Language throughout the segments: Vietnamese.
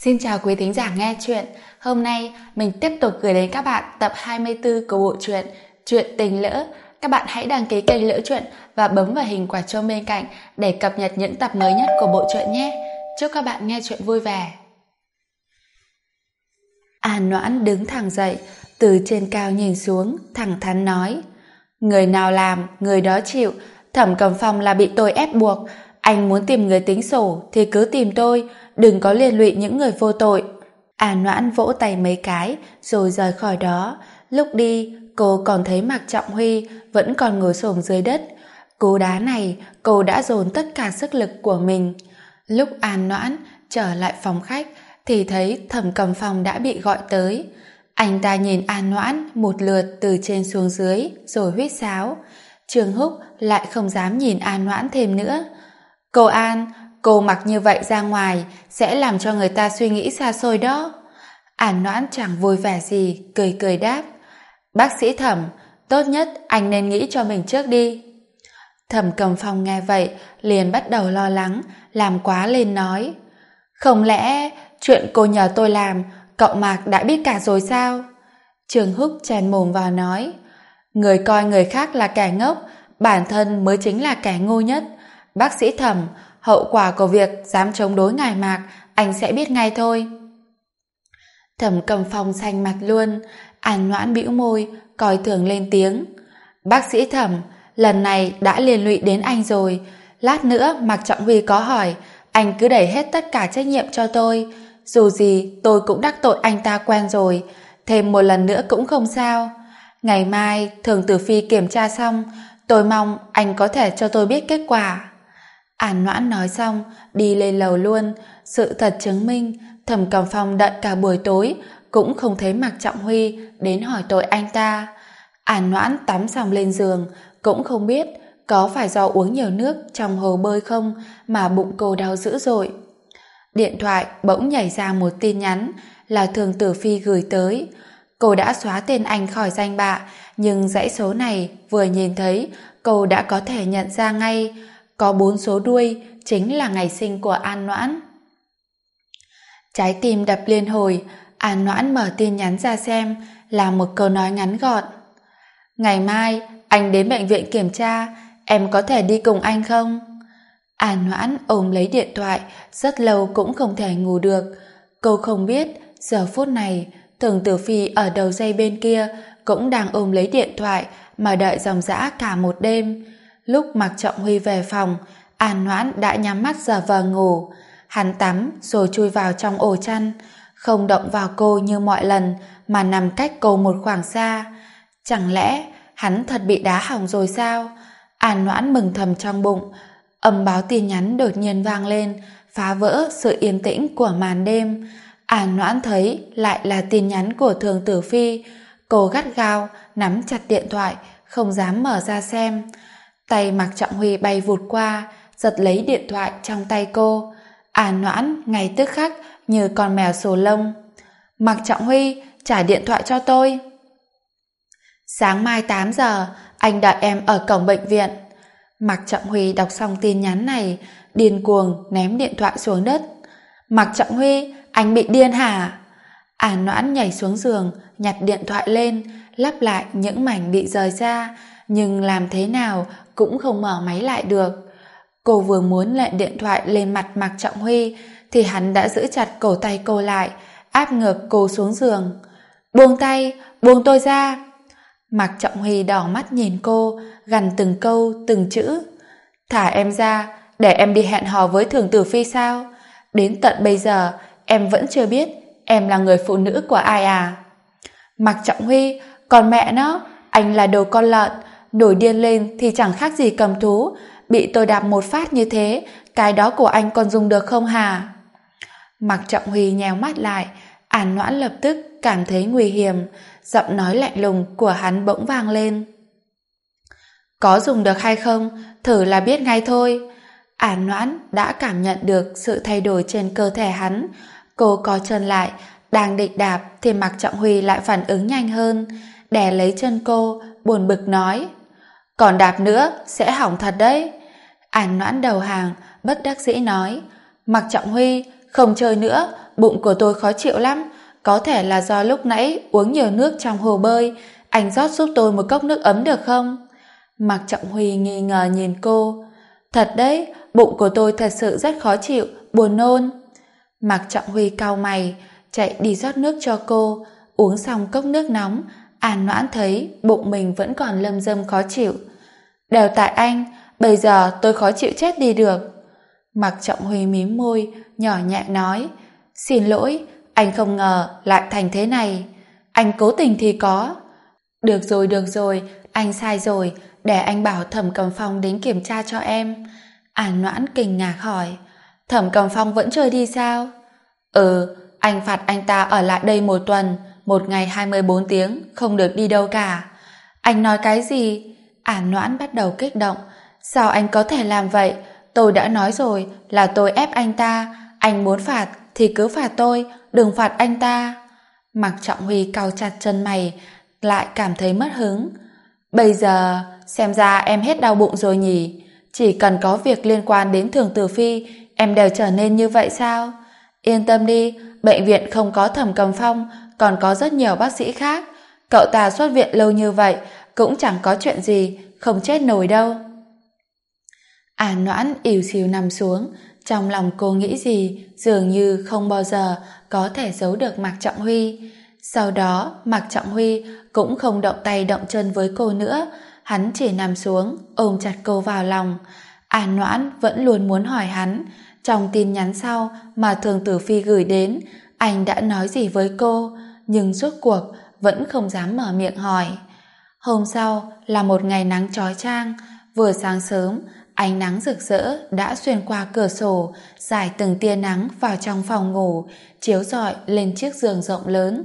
Xin chào quý thính giả nghe chuyện. Hôm nay mình tiếp tục gửi đến các bạn tập 24 của bộ truyện Chuyện Tình Lỡ. Các bạn hãy đăng ký kênh Lỡ Chuyện và bấm vào hình quả chuông bên cạnh để cập nhật những tập mới nhất của bộ truyện nhé. Chúc các bạn nghe chuyện vui vẻ. An Noãn đứng thẳng dậy, từ trên cao nhìn xuống, thẳng thắn nói: người nào làm, người đó chịu. Thẩm Cầm Phong là bị tôi ép buộc. Anh muốn tìm người tính sổ thì cứ tìm tôi, đừng có liên lụy những người vô tội. An Noãn vỗ tay mấy cái rồi rời khỏi đó. Lúc đi, cô còn thấy Mạc Trọng Huy vẫn còn ngồi xổm dưới đất. Cú đá này cô đã dồn tất cả sức lực của mình. Lúc An Noãn trở lại phòng khách thì thấy Thẩm Cầm Phong đã bị gọi tới. Anh ta nhìn An Noãn một lượt từ trên xuống dưới rồi huýt sáo. Trương Húc lại không dám nhìn An Noãn thêm nữa. Cô An, cô mặc như vậy ra ngoài sẽ làm cho người ta suy nghĩ xa xôi đó. An Noãn chẳng vui vẻ gì, cười cười đáp: bác sĩ Thẩm, tốt nhất anh nên nghĩ cho mình trước đi. Thẩm Cầm Phong nghe vậy liền bắt đầu lo lắng, làm quá lên nói: không lẽ chuyện cô nhờ tôi làm cậu Mạc đã biết cả rồi sao? Trương Húc chèn mồm vào nói: người coi người khác là kẻ ngốc, bản thân mới chính là kẻ ngu nhất. Bác sĩ Thẩm, hậu quả của việc dám chống đối ngài Mạc anh sẽ biết ngay thôi. Thẩm Cầm Phong xanh mặt luôn. An Noãn bĩu môi coi thường lên tiếng: bác sĩ Thẩm, lần này đã liên lụy đến anh rồi. Lát nữa Mạc Trọng Huy có hỏi, anh cứ đẩy hết tất cả trách nhiệm cho tôi. Dù gì tôi cũng đắc tội anh ta quen rồi, thêm một lần nữa cũng không sao. Ngày mai Thường Tử Phi kiểm tra xong, tôi mong anh có thể cho tôi biết kết quả. An Noãn nói xong đi lên lầu luôn. Sự thật chứng minh Thẩm Cầm Phong đợi cả buổi tối cũng không thấy Mạc Trọng Huy đến hỏi tội anh ta. An Noãn tắm xong lên giường, cũng không biết có phải do uống nhiều nước trong hồ bơi không mà bụng cô đau dữ dội. Điện thoại bỗng nhảy ra một tin nhắn là Thường Tử Phi gửi tới. Cô đã xóa tên anh khỏi danh bạ, nhưng dãy số này vừa nhìn thấy cô đã có thể nhận ra ngay. Có 4 số đuôi, chính là ngày sinh của An Noãn. Trái tim đập liên hồi. An Noãn mở tin nhắn ra xem, là một câu nói ngắn gọn: ngày mai anh đến bệnh viện kiểm tra, em có thể đi cùng anh không? An Noãn ôm lấy điện thoại, rất lâu cũng không thể ngủ được. Cô không biết giờ phút này Thường Tử Phi ở đầu dây bên kia cũng đang ôm lấy điện thoại mà đợi ròng rã cả một đêm. Lúc Mạc Trọng Huy về phòng, An Noãn đã nhắm mắt giả vờ ngủ. Hắn tắm rồi chui vào trong ổ chăn, không động vào cô như mọi lần mà nằm cách cô một khoảng xa. Chẳng lẽ hắn thật bị đá hỏng rồi sao? An Noãn mừng thầm trong bụng. Âm báo tin nhắn đột nhiên vang lên, phá vỡ sự yên tĩnh của màn đêm. An Noãn thấy lại là tin nhắn của Thường Tử Phi. Cô gắt gao nắm chặt điện thoại, không dám mở ra xem. Tay Mạc Trọng Huy bay vụt qua, giật lấy điện thoại trong tay cô. An Noãn ngay tức khắc như con mèo sồ lông. Mạc Trọng Huy, trả điện thoại cho tôi. Sáng mai 8 giờ, anh đợi em ở cổng bệnh viện. Mạc Trọng Huy đọc xong tin nhắn này, điên cuồng ném điện thoại xuống đất. Mạc Trọng Huy, anh bị điên hả? An Noãn nhảy xuống giường, nhặt điện thoại lên, lắp lại những mảnh bị rời ra, nhưng làm thế nào cũng không mở máy lại được. Cô vừa muốn lệnh điện thoại lên mặt Mạc Trọng Huy thì hắn đã giữ chặt cổ tay cô lại, áp ngược cô xuống giường. Buông tay, buông tôi ra. Mạc Trọng Huy đỏ mắt nhìn cô, gằn từng câu từng chữ. Thả em ra, để em đi hẹn hò với Thường Tử Phi sao? Đến tận bây giờ em vẫn chưa biết em là người phụ nữ của ai à? Mạc Trọng Huy, còn mẹ nó, anh là đồ con lợn, nổi điên lên thì chẳng khác gì cầm thú. Bị tôi đạp một phát như thế, cái đó của anh còn dùng được không hả? Mạc Trọng Huy nheo mắt lại. An Noãn lập tức cảm thấy nguy hiểm. Giọng nói lạnh lùng của hắn bỗng vang lên. Có dùng được hay không, thử là biết ngay thôi. An Noãn đã cảm nhận được sự thay đổi trên cơ thể hắn. Cô co chân lại, đang định đạp thì Mạc Trọng Huy lại phản ứng nhanh hơn, đè lấy chân cô, buồn bực nói: còn đạp nữa sẽ hỏng thật đấy. An Noãn đầu hàng, bất đắc dĩ nói: Mạc Trọng Huy, không chơi nữa, bụng của tôi khó chịu lắm. Có thể là do lúc nãy uống nhiều nước trong hồ bơi. Anh rót giúp tôi một cốc nước ấm được không? Mạc Trọng Huy nghi ngờ nhìn cô. Thật đấy, bụng của tôi thật sự rất khó chịu, buồn nôn. Mạc Trọng Huy cau mày, chạy đi rót nước cho cô. Uống xong cốc nước nóng, An Noãn thấy bụng mình vẫn còn lâm dâm khó chịu. Đều tại anh, bây giờ tôi khó chịu chết đi được. Mạc Trọng Huy mím môi, nhỏ nhẹ nói, xin lỗi, anh không ngờ lại thành thế này. Anh cố tình thì có. Được rồi, anh sai rồi, để anh bảo Thẩm Cầm Phong đến kiểm tra cho em. An Noãn kinh ngạc hỏi, Thẩm Cầm Phong vẫn chưa đi sao? Ừ, anh phạt anh ta ở lại đây 1 tuần, 1 ngày 24 tiếng, không được đi đâu cả. Anh nói cái gì? An Noãn bắt đầu kích động. Sao anh có thể làm vậy? Tôi đã nói rồi là tôi ép anh ta. Anh muốn phạt thì cứ phạt tôi, đừng phạt anh ta. Mạc Trọng Huy cau chặt chân mày, lại cảm thấy mất hứng. Bây giờ xem ra em hết đau bụng rồi nhỉ? Chỉ cần có việc liên quan đến Thường Tử Phi, em đều trở nên như vậy sao? Yên tâm đi, bệnh viện không có Thẩm Cầm Phong, còn có rất nhiều bác sĩ khác. Cậu ta xuất viện lâu như vậy cũng chẳng có chuyện gì, không chết nổi đâu. An Noãn ỉu xìu nằm xuống, trong lòng cô nghĩ gì dường như không bao giờ có thể giấu được Mạc Trọng Huy. Sau đó Mạc Trọng Huy cũng không động tay động chân với cô nữa, hắn chỉ nằm xuống ôm chặt cô vào lòng. An Noãn vẫn luôn muốn hỏi hắn, trong tin nhắn sau mà Thường Tử Phi gửi đến, anh đã nói gì với cô, nhưng rốt cuộc vẫn không dám mở miệng hỏi. Hôm sau là một ngày nắng chói chang, vừa sáng sớm, ánh nắng rực rỡ đã xuyên qua cửa sổ, rải từng tia nắng vào trong phòng ngủ, chiếu rọi lên chiếc giường rộng lớn.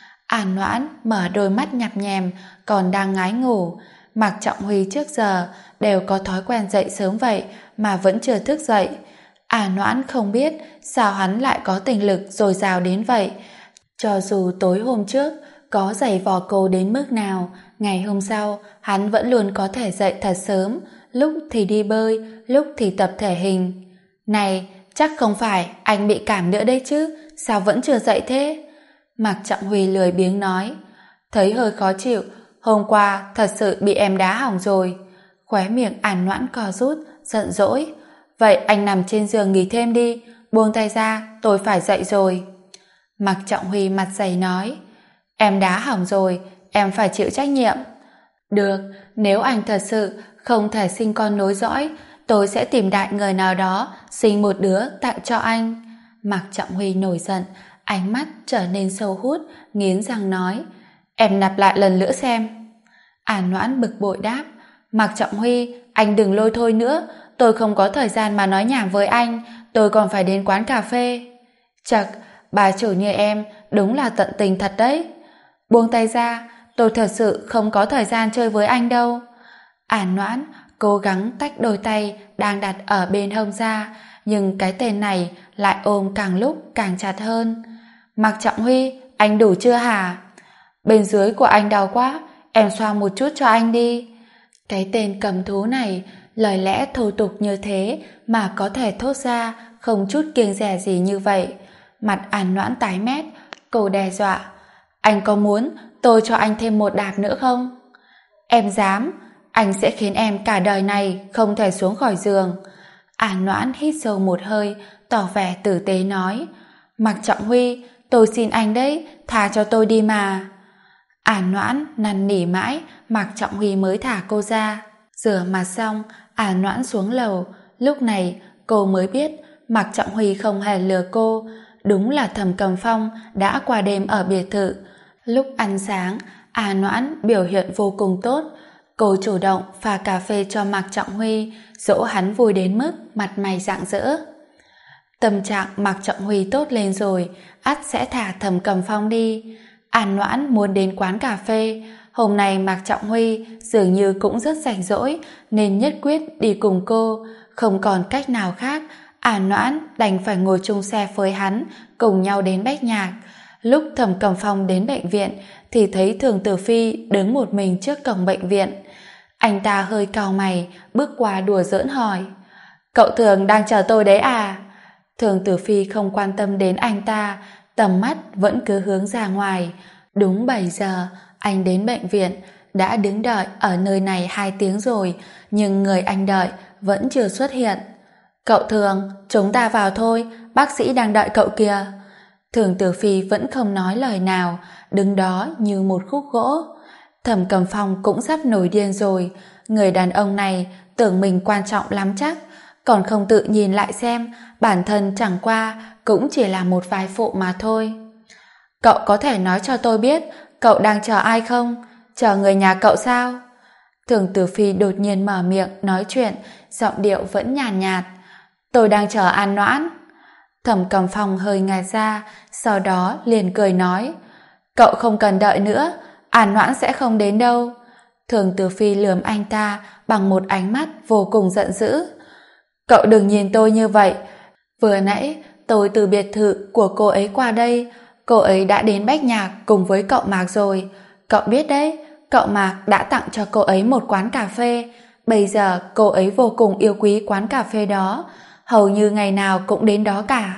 An Noãn mở đôi mắt nhắm nhèm, còn đang ngái ngủ. Mạc Trọng Huy trước giờ đều có thói quen dậy sớm vậy mà vẫn chưa thức dậy. An Noãn không biết sao hắn lại có tình lực dồi dào đến vậy. Cho dù tối hôm trước có giày vò cô đến mức nào, ngày hôm sau hắn vẫn luôn có thể dậy thật sớm, lúc thì đi bơi, lúc thì tập thể hình. Này, chắc không phải anh bị cảm nữa đấy chứ, sao vẫn chưa dậy thế? Mạc Trọng Huy lười biếng nói, thấy hơi khó chịu, hôm qua thật sự bị em đá hỏng rồi. Khóe miệng An Noãn co rút, giận dỗi. Vậy anh nằm trên giường nghỉ thêm đi, buông tay ra, tôi phải dậy rồi. Mạc Trọng Huy mặt dày nói, em đá hỏng rồi, em phải chịu trách nhiệm. Được, nếu anh thật sự không thể sinh con nối dõi, tôi sẽ tìm đại người nào đó sinh một đứa tặng cho anh. Mạc Trọng Huy nổi giận, ánh mắt trở nên sâu hút, nghiến răng nói, em lặp lại lần nữa xem. An Noãn bực bội đáp, Mạc Trọng Huy, anh đừng lôi thôi nữa, tôi không có thời gian mà nói nhảm với anh, tôi còn phải đến quán cà phê. Chật, bà chủ như em đúng là tận tình thật đấy. Buông tay ra, tôi thật sự không có thời gian chơi với anh đâu. An Noãn cố gắng tách đôi tay đang đặt ở bên hông ra, nhưng cái tên này lại ôm càng lúc càng chặt hơn. Mạc Trọng Huy, anh đủ chưa hả? Bên dưới của anh đau quá, em xoa một chút cho anh đi. Cái tên cầm thú này, lời lẽ thô tục như thế mà có thể thốt ra không chút kiêng dè gì như vậy. Mặt An Noãn tái mét, cô đe dọa, anh có muốn tôi cho anh thêm một đạp nữa không? Em dám, anh sẽ khiến em cả đời này không thể xuống khỏi giường. An Noãn hít sâu một hơi, tỏ vẻ tử tế nói, Mạc Trọng Huy, tôi xin anh đấy, tha cho tôi đi mà. An Noãn năn nỉ mãi, Mạc Trọng Huy mới thả cô ra. Rửa mặt xong, An Noãn xuống lầu. Lúc này cô mới biết Mạc Trọng Huy không hề lừa cô, đúng là Thẩm Cầm Phong đã qua đêm ở biệt thự. Lúc ăn sáng, An Noãn biểu hiện vô cùng tốt. Cô chủ động pha cà phê cho Mạc Trọng Huy, dỗ hắn vui đến mức mặt mày rạng rỡ. Tâm trạng Mạc Trọng Huy tốt lên rồi, ắt sẽ thả Thẩm Cầm Phong đi. An Noãn muốn đến quán cà phê. Hôm nay Mạc Trọng Huy dường như cũng rất rảnh rỗi, nên nhất quyết đi cùng cô. Không còn cách nào khác, An Noãn đành phải ngồi chung xe với hắn, cùng nhau đến Bách Nhạc. Lúc Thẩm Cầm Phong đến bệnh viện thì thấy Thường Tử Phi đứng một mình trước cổng bệnh viện. Anh ta hơi cau mày, bước qua đùa giỡn hỏi, cậu Thường đang chờ tôi đấy à? Thường Tử Phi không quan tâm đến anh ta, tầm mắt vẫn cứ hướng ra ngoài. Đúng 7 giờ, anh đến bệnh viện, đã đứng đợi ở nơi này 2 tiếng rồi, nhưng người anh đợi vẫn chưa xuất hiện. Cậu Thường, chúng ta vào thôi, bác sĩ đang đợi cậu kìa. Thường Tử Phi vẫn không nói lời nào, đứng đó như một khúc gỗ. Thẩm Cầm Phong cũng sắp nổi điên rồi, người đàn ông này tưởng mình quan trọng lắm chắc, còn không tự nhìn lại xem bản thân chẳng qua cũng chỉ là một vai phụ mà thôi. Cậu có thể nói cho tôi biết cậu đang chờ ai không? Chờ người nhà cậu sao? Thường Tử Phi đột nhiên mở miệng nói chuyện, giọng điệu vẫn nhàn nhạt. Tôi đang chờ An Noãn. Thẩm Cầm Phong hơi ngạc ra, sau đó liền cười nói, cậu không cần đợi nữa, An Noãn sẽ không đến đâu. Thường Tử Phi lườm anh ta bằng một ánh mắt vô cùng giận dữ. Cậu đừng nhìn tôi như vậy, vừa nãy tôi từ biệt thự của cô ấy qua đây, cô ấy đã đến Bách Nhạc cùng với cậu Mạc rồi. Cậu biết đấy, cậu Mạc đã tặng cho cô ấy một quán cà phê, bây giờ cô ấy vô cùng yêu quý quán cà phê đó, hầu như ngày nào cũng đến đó cả.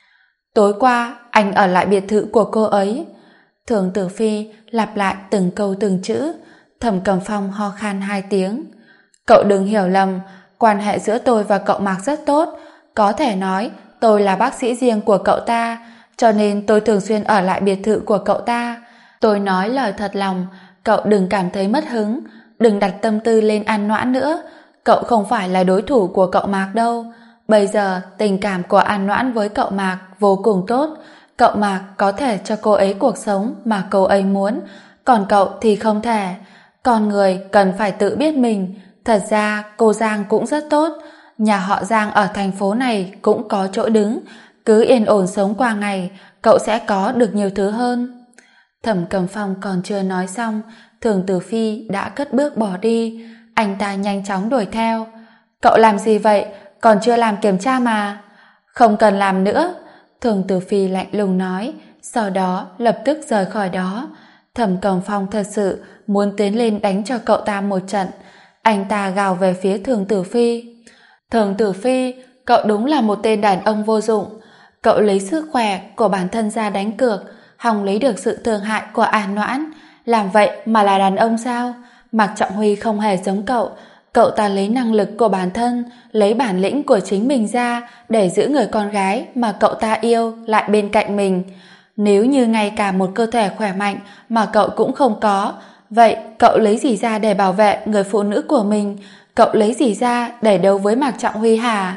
Tối qua anh ở lại biệt thự của cô ấy. Thường Tử Phi lặp lại từng câu từng chữ. Thẩm Cầm Phong ho khan 2 tiếng. Cậu đừng hiểu lầm, quan hệ giữa tôi và cậu Mạc rất tốt, có thể nói tôi là bác sĩ riêng của cậu ta, cho nên tôi thường xuyên ở lại biệt thự của cậu ta. Tôi nói lời thật lòng, cậu đừng cảm thấy mất hứng, đừng đặt tâm tư lên An Noãn nữa, cậu không phải là đối thủ của cậu Mạc đâu. Bây giờ tình cảm của An Noãn với cậu Mạc vô cùng tốt, cậu Mạc có thể cho cô ấy cuộc sống mà cô ấy muốn, còn cậu thì không thể. Con người cần phải tự biết mình. Thật ra cô Giang cũng rất tốt, nhà họ Giang ở thành phố này cũng có chỗ đứng, cứ yên ổn sống qua ngày, cậu sẽ có được nhiều thứ hơn. Thẩm Cầm Phong còn chưa nói xong, Thường Tử Phi đã cất bước bỏ đi. Anh ta nhanh chóng đuổi theo. Cậu làm gì vậy? Còn chưa làm kiểm tra mà. Không cần làm nữa, Thường Tử Phi lạnh lùng nói, sau đó lập tức rời khỏi đó. Thẩm Cầm Phong thật sự muốn tiến lên đánh cho cậu ta một trận. Anh ta gào về phía Thường Tử Phi. Thường Tử Phi, cậu đúng là một tên đàn ông vô dụng. Cậu lấy sức khỏe của bản thân ra đánh cược, hòng lấy được sự thương hại của An Noãn. Làm vậy mà là đàn ông sao? Mạc Trọng Huy không hề giống cậu. Cậu ta lấy năng lực của bản thân, lấy bản lĩnh của chính mình ra để giữ người con gái mà cậu ta yêu lại bên cạnh mình. Nếu như ngay cả một cơ thể khỏe mạnh mà cậu cũng không có, vậy cậu lấy gì ra để bảo vệ người phụ nữ của mình? Cậu lấy gì ra để đấu với Mạc Trọng Huy hả?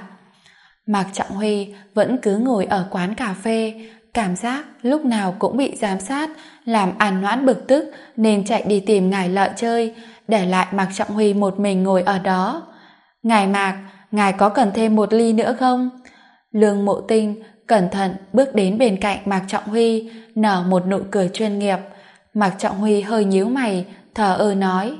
Mạc Trọng Huy vẫn cứ ngồi ở quán cà phê, cảm giác lúc nào cũng bị giám sát, làm An Noãn bực tức nên chạy đi tìm Ngài Lợi chơi, để lại Mạc Trọng Huy một mình ngồi ở đó. Ngài Mạc, ngài có cần thêm một ly nữa không? Lương Mộ Tinh cẩn thận bước đến bên cạnh Mạc Trọng Huy, nở một nụ cười chuyên nghiệp. Mạc Trọng Huy hơi nhíu mày, thờ ơ nói,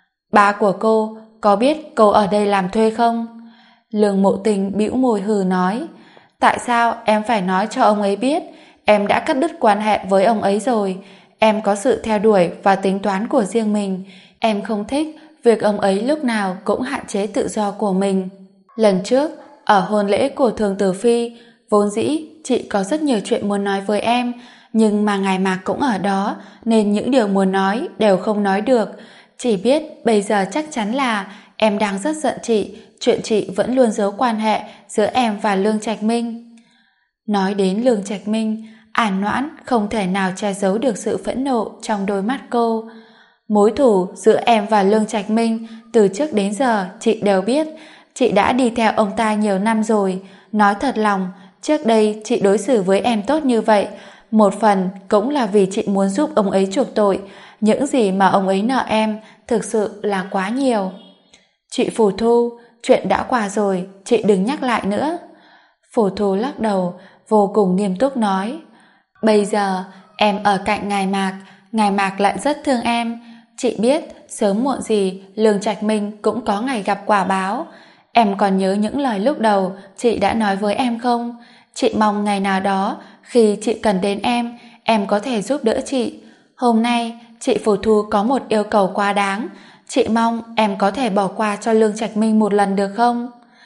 ba của cô có biết cô ở đây làm thuê không? Lương Mộ Tinh bĩu môi hừ nói, tại sao em phải nói cho ông ấy biết? Em đã cắt đứt quan hệ với ông ấy rồi. Em có sự theo đuổi và tính toán của riêng mình. Em không thích việc ông ấy lúc nào cũng hạn chế tự do của mình. Lần trước, ở hôn lễ của Thường Tử Phi, vốn dĩ chị có rất nhiều chuyện muốn nói với em, nhưng mà ngài Mạc cũng ở đó, nên những điều muốn nói đều không nói được. Chỉ biết bây giờ chắc chắn là em đang rất giận chị, chuyện chị vẫn luôn giấu quan hệ giữa em và Lương Trạch Minh. Nói đến Lương Trạch Minh, An Noãn không thể nào che giấu được sự phẫn nộ trong đôi mắt cô. Mối thù giữa em và Lương Trạch Minh từ trước đến giờ chị đều biết. Chị đã đi theo ông ta nhiều năm rồi. Nói thật lòng, trước đây chị đối xử với em tốt như vậy, một phần cũng là vì chị muốn giúp ông ấy chuộc tội. Những gì mà ông ấy nợ em thực sự là quá nhiều. Chị Phù Thu, chuyện đã qua rồi, chị đừng nhắc lại nữa. Phù Thu lắc đầu, vô cùng nghiêm túc nói, bây giờ em ở cạnh ngài Mạc lại rất thương em. Chị biết sớm muộn gì Lương Trạch Minh cũng có ngày gặp quả báo. Em còn nhớ những lời lúc đầu chị đã nói với em không? Chị mong ngày nào đó khi chị cần đến em có thể giúp đỡ chị. Hôm nay chị Phù Thu có một yêu cầu quá đáng, chị mong em có thể bỏ qua cho Lương Trạch Minh một lần được không?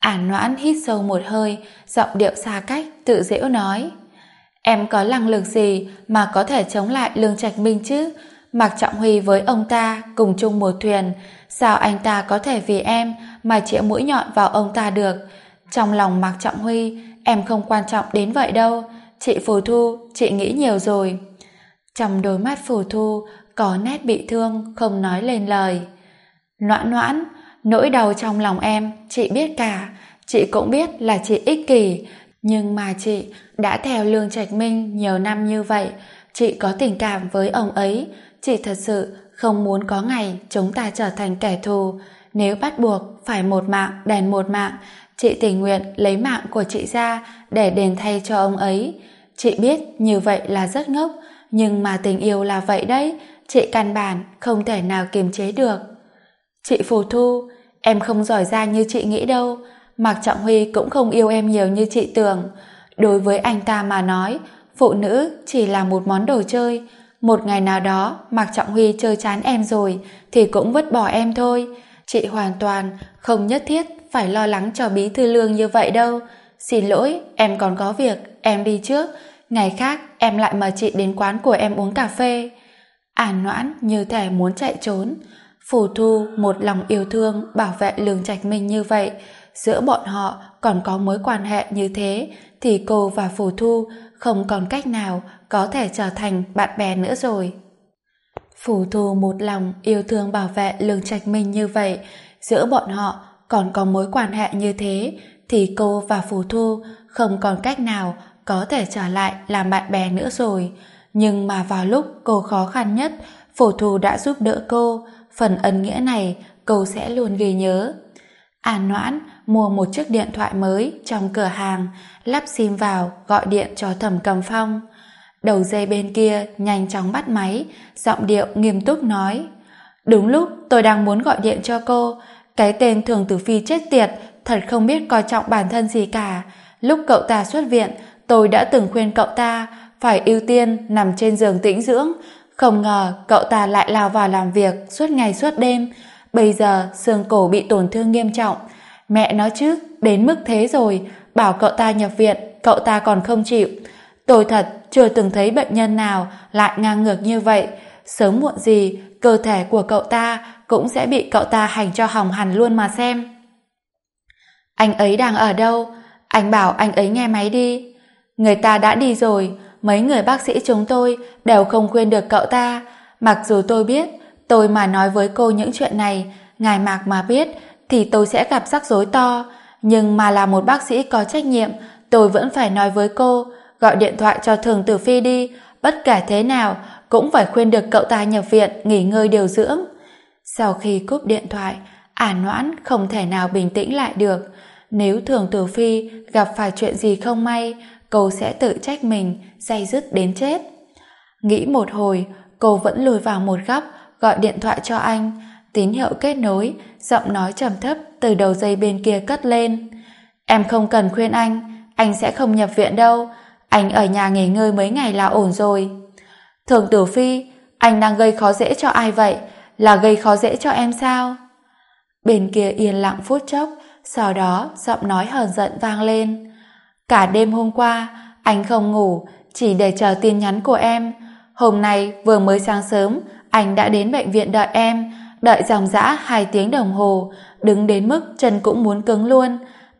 Noãn hít sâu một hơi, giọng điệu xa cách, tự giễu nói. Em có năng lực gì mà có thể chống lại Lương Trạch Minh chứ? Mạc Trọng Huy với ông ta cùng chung một thuyền, sao anh ta có thể vì em mà chĩa mũi nhọn vào ông ta được? Trong lòng Mạc Trọng Huy, em không quan trọng đến vậy đâu. Chị Phù Thu, chị nghĩ nhiều rồi. Trong đôi mắt Phù Thu có nét bị thương, không nói lên lời. Noãn Noãn, nỗi đau trong lòng em, chị biết cả. Chị cũng biết là chị ích kỷ, nhưng mà chị đã theo Lương Trạch Minh nhiều năm như vậy. Chị có tình cảm với ông ấy. Chị thật sự không muốn có ngày chúng ta trở thành kẻ thù. Nếu bắt buộc phải một mạng đền một mạng, chị tình nguyện lấy mạng của chị ra để đền thay cho ông ấy. Chị biết như vậy là rất ngốc, nhưng mà tình yêu là vậy đấy. Chị căn bản không thể nào kiềm chế được. Chị Phù Thu, em không giỏi giang như chị nghĩ đâu. Mạc Trọng Huy cũng không yêu em nhiều như chị tưởng. Đối với anh ta mà nói, phụ nữ chỉ là một món đồ chơi. Một ngày nào đó Mạc Trọng Huy chơi chán em rồi thì cũng vứt bỏ em thôi. Chị hoàn toàn không nhất thiết phải lo lắng cho bí thư Lương như vậy đâu. Xin lỗi, em còn có việc, em đi trước. Ngày khác em lại mời chị đến quán của em uống cà phê. Noãn như thể muốn chạy trốn. Phù Thu một lòng yêu thương bảo vệ Lương Trạch Minh như vậy, giữa bọn họ còn có mối quan hệ như thế thì cô và Phù Thu không còn cách nào có thể trở thành bạn bè nữa rồi. Phù Thu một lòng yêu thương bảo vệ Lương Trạch Minh như vậy, giữa bọn họ còn có mối quan hệ như thế thì cô và Phù Thu không còn cách nào có thể trở lại làm bạn bè nữa rồi. Nhưng mà vào lúc cô khó khăn nhất, Phù Thu đã giúp đỡ cô. Phần ân nghĩa này cô sẽ luôn ghi nhớ. Noãn mua một chiếc điện thoại mới trong cửa hàng, lắp sim vào gọi điện cho Thẩm Cầm Phong. Đầu dây bên kia nhanh chóng bắt máy, giọng điệu nghiêm túc nói: Đúng lúc tôi đang muốn gọi điện cho cô. Cái tên Thường Tử Phi chết tiệt thật không biết coi trọng bản thân gì cả. Lúc cậu ta xuất viện, tôi đã từng khuyên cậu ta phải ưu tiên nằm trên giường tĩnh dưỡng. Không ngờ cậu ta lại lao vào làm việc suốt ngày suốt đêm. Bây giờ xương cổ bị tổn thương nghiêm trọng. Mẹ nói chứ, đến mức thế rồi, bảo cậu ta nhập viện, cậu ta còn không chịu. Tôi thật chưa từng thấy bệnh nhân nào lại ngang ngược như vậy. Sớm muộn gì, cơ thể của cậu ta cũng sẽ bị cậu ta hành cho hỏng hẳn luôn mà xem. Anh ấy đang ở đâu? Anh bảo anh ấy nghe máy đi. Người ta đã đi rồi. Mấy người bác sĩ chúng tôi đều không khuyên được cậu ta. Mặc dù tôi biết, tôi mà nói với cô những chuyện này, ngài Mạc mà biết thì tôi sẽ gặp rắc rối to. Nhưng mà là một bác sĩ có trách nhiệm, tôi vẫn phải nói với cô, gọi điện thoại cho Thường Tử Phi đi. Bất kể thế nào cũng phải khuyên được cậu ta nhập viện nghỉ ngơi điều dưỡng. Sau khi cúp điện thoại, Noãn không thể nào bình tĩnh lại được. Nếu Thường Tử Phi gặp phải chuyện gì không may, cô sẽ tự trách mình, day dứt đến chết. Nghĩ một hồi, cô vẫn lùi vào một góc, gọi điện thoại cho anh. Tín hiệu kết nối, giọng nói trầm thấp từ đầu dây bên kia cất lên. Em không cần khuyên anh sẽ không nhập viện đâu. Anh ở nhà nghỉ ngơi mấy ngày là ổn rồi. Thường Tử Phi, anh đang gây khó dễ cho ai vậy? Là gây khó dễ cho em sao? Bên kia yên lặng phút chốc, sau đó giọng nói hờn giận vang lên. Cả đêm hôm qua, anh không ngủ, chỉ để chờ tin nhắn của em. Hôm nay vừa mới sáng sớm, anh đã đến bệnh viện đợi em, đợi dòng dã 2 tiếng đồng hồ, đứng đến mức chân cũng muốn cứng luôn.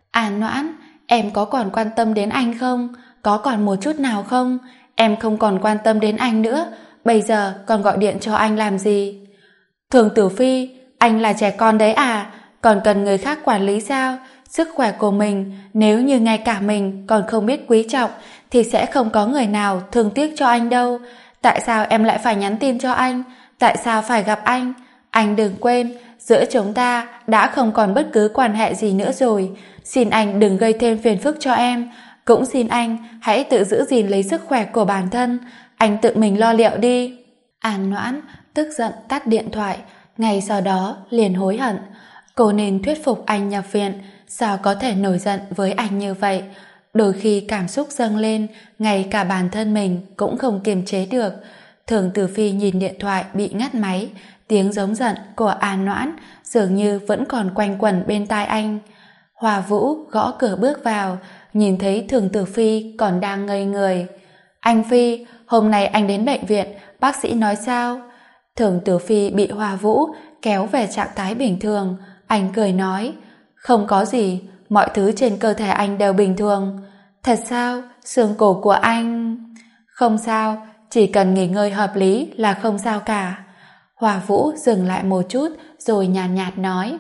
Noãn, em có còn quan tâm đến anh không? Có còn một chút nào không? Em không còn quan tâm đến anh nữa, bây giờ còn gọi điện cho anh làm gì? Thường Tử Phi, anh là trẻ con đấy à? Còn cần người khác quản lý sao? Sức khỏe của mình, nếu như ngay cả mình còn không biết quý trọng thì sẽ không có người nào thương tiếc cho anh đâu. Tại sao em lại phải nhắn tin cho anh? Tại sao phải gặp anh? Anh đừng quên, giữa chúng ta đã không còn bất cứ quan hệ gì nữa rồi. Xin anh đừng gây thêm phiền phức cho em. Cũng xin anh hãy tự giữ gìn lấy sức khỏe của bản thân. Anh tự mình lo liệu đi. Noãn tức giận tắt điện thoại, ngay sau đó liền hối hận. Cô nên thuyết phục anh nhập viện, sao có thể nổi giận với anh như vậy? Đôi khi cảm xúc dâng lên, ngay cả bản thân mình cũng không kiềm chế được. Thường Tử Phi nhìn điện thoại bị ngắt máy, tiếng giống giận của Noãn dường như vẫn còn quanh quẩn bên tai anh. Hoa Vũ gõ cửa bước vào, nhìn thấy Thường Tử Phi còn đang ngây người. Anh Phi, hôm nay anh đến bệnh viện, bác sĩ nói sao? Thường Tử Phi bị Hoa Vũ kéo về trạng thái bình thường. Anh cười nói, không có gì, mọi thứ trên cơ thể anh đều bình thường. Thật sao? Xương cổ của anh... Không sao, chỉ cần nghỉ ngơi hợp lý là không sao cả. Hoa Vũ dừng lại một chút rồi nhàn nhạt nói,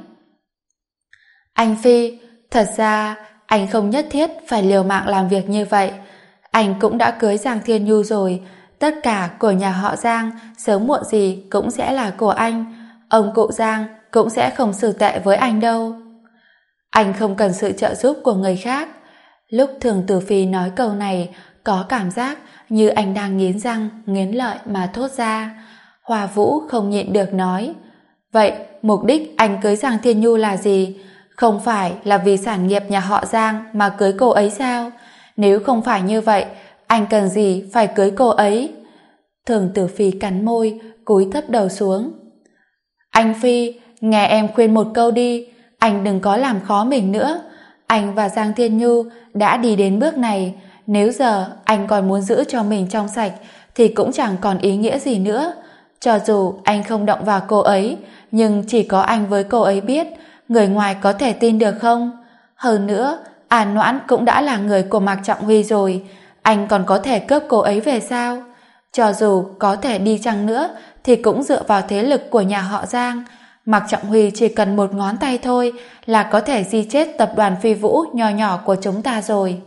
anh Phi, thật ra anh không nhất thiết phải liều mạng làm việc như vậy. Anh cũng đã cưới Giang Thiên Nhu rồi, tất cả của nhà họ Giang sớm muộn gì cũng sẽ là của anh. Ông cụ Giang cũng sẽ không xử tệ với anh đâu. Anh không cần sự trợ giúp của người khác. Lúc Thường Tử Phi nói câu này, có cảm giác như anh đang nghiến răng, nghiến lợi mà thốt ra. Hoa Vũ không nhịn được nói, vậy mục đích anh cưới Giang Thiên Nhu là gì? Không phải là vì sản nghiệp nhà họ Giang mà cưới cô ấy sao? Nếu không phải như vậy, anh cần gì phải cưới cô ấy? Thường Tử Phi cắn môi, cúi thấp đầu xuống. Anh Phi, nghe em khuyên một câu đi, anh đừng có làm khó mình nữa. Anh và Giang Thiên Nhu đã đi đến bước này, nếu giờ anh còn muốn giữ cho mình trong sạch thì cũng chẳng còn ý nghĩa gì nữa. Cho dù anh không động vào cô ấy, nhưng chỉ có anh với cô ấy biết, người ngoài có thể tin được không? Hơn nữa, An Noãn cũng đã là người của Mạc Trọng Huy rồi, anh còn có thể cướp cô ấy về sao? Cho dù có thể đi chăng nữa thì cũng dựa vào thế lực của nhà họ Giang. Mạc Trọng Huy chỉ cần một ngón tay thôi là có thể di chết tập đoàn Phi Vũ nho nhỏ của chúng ta rồi.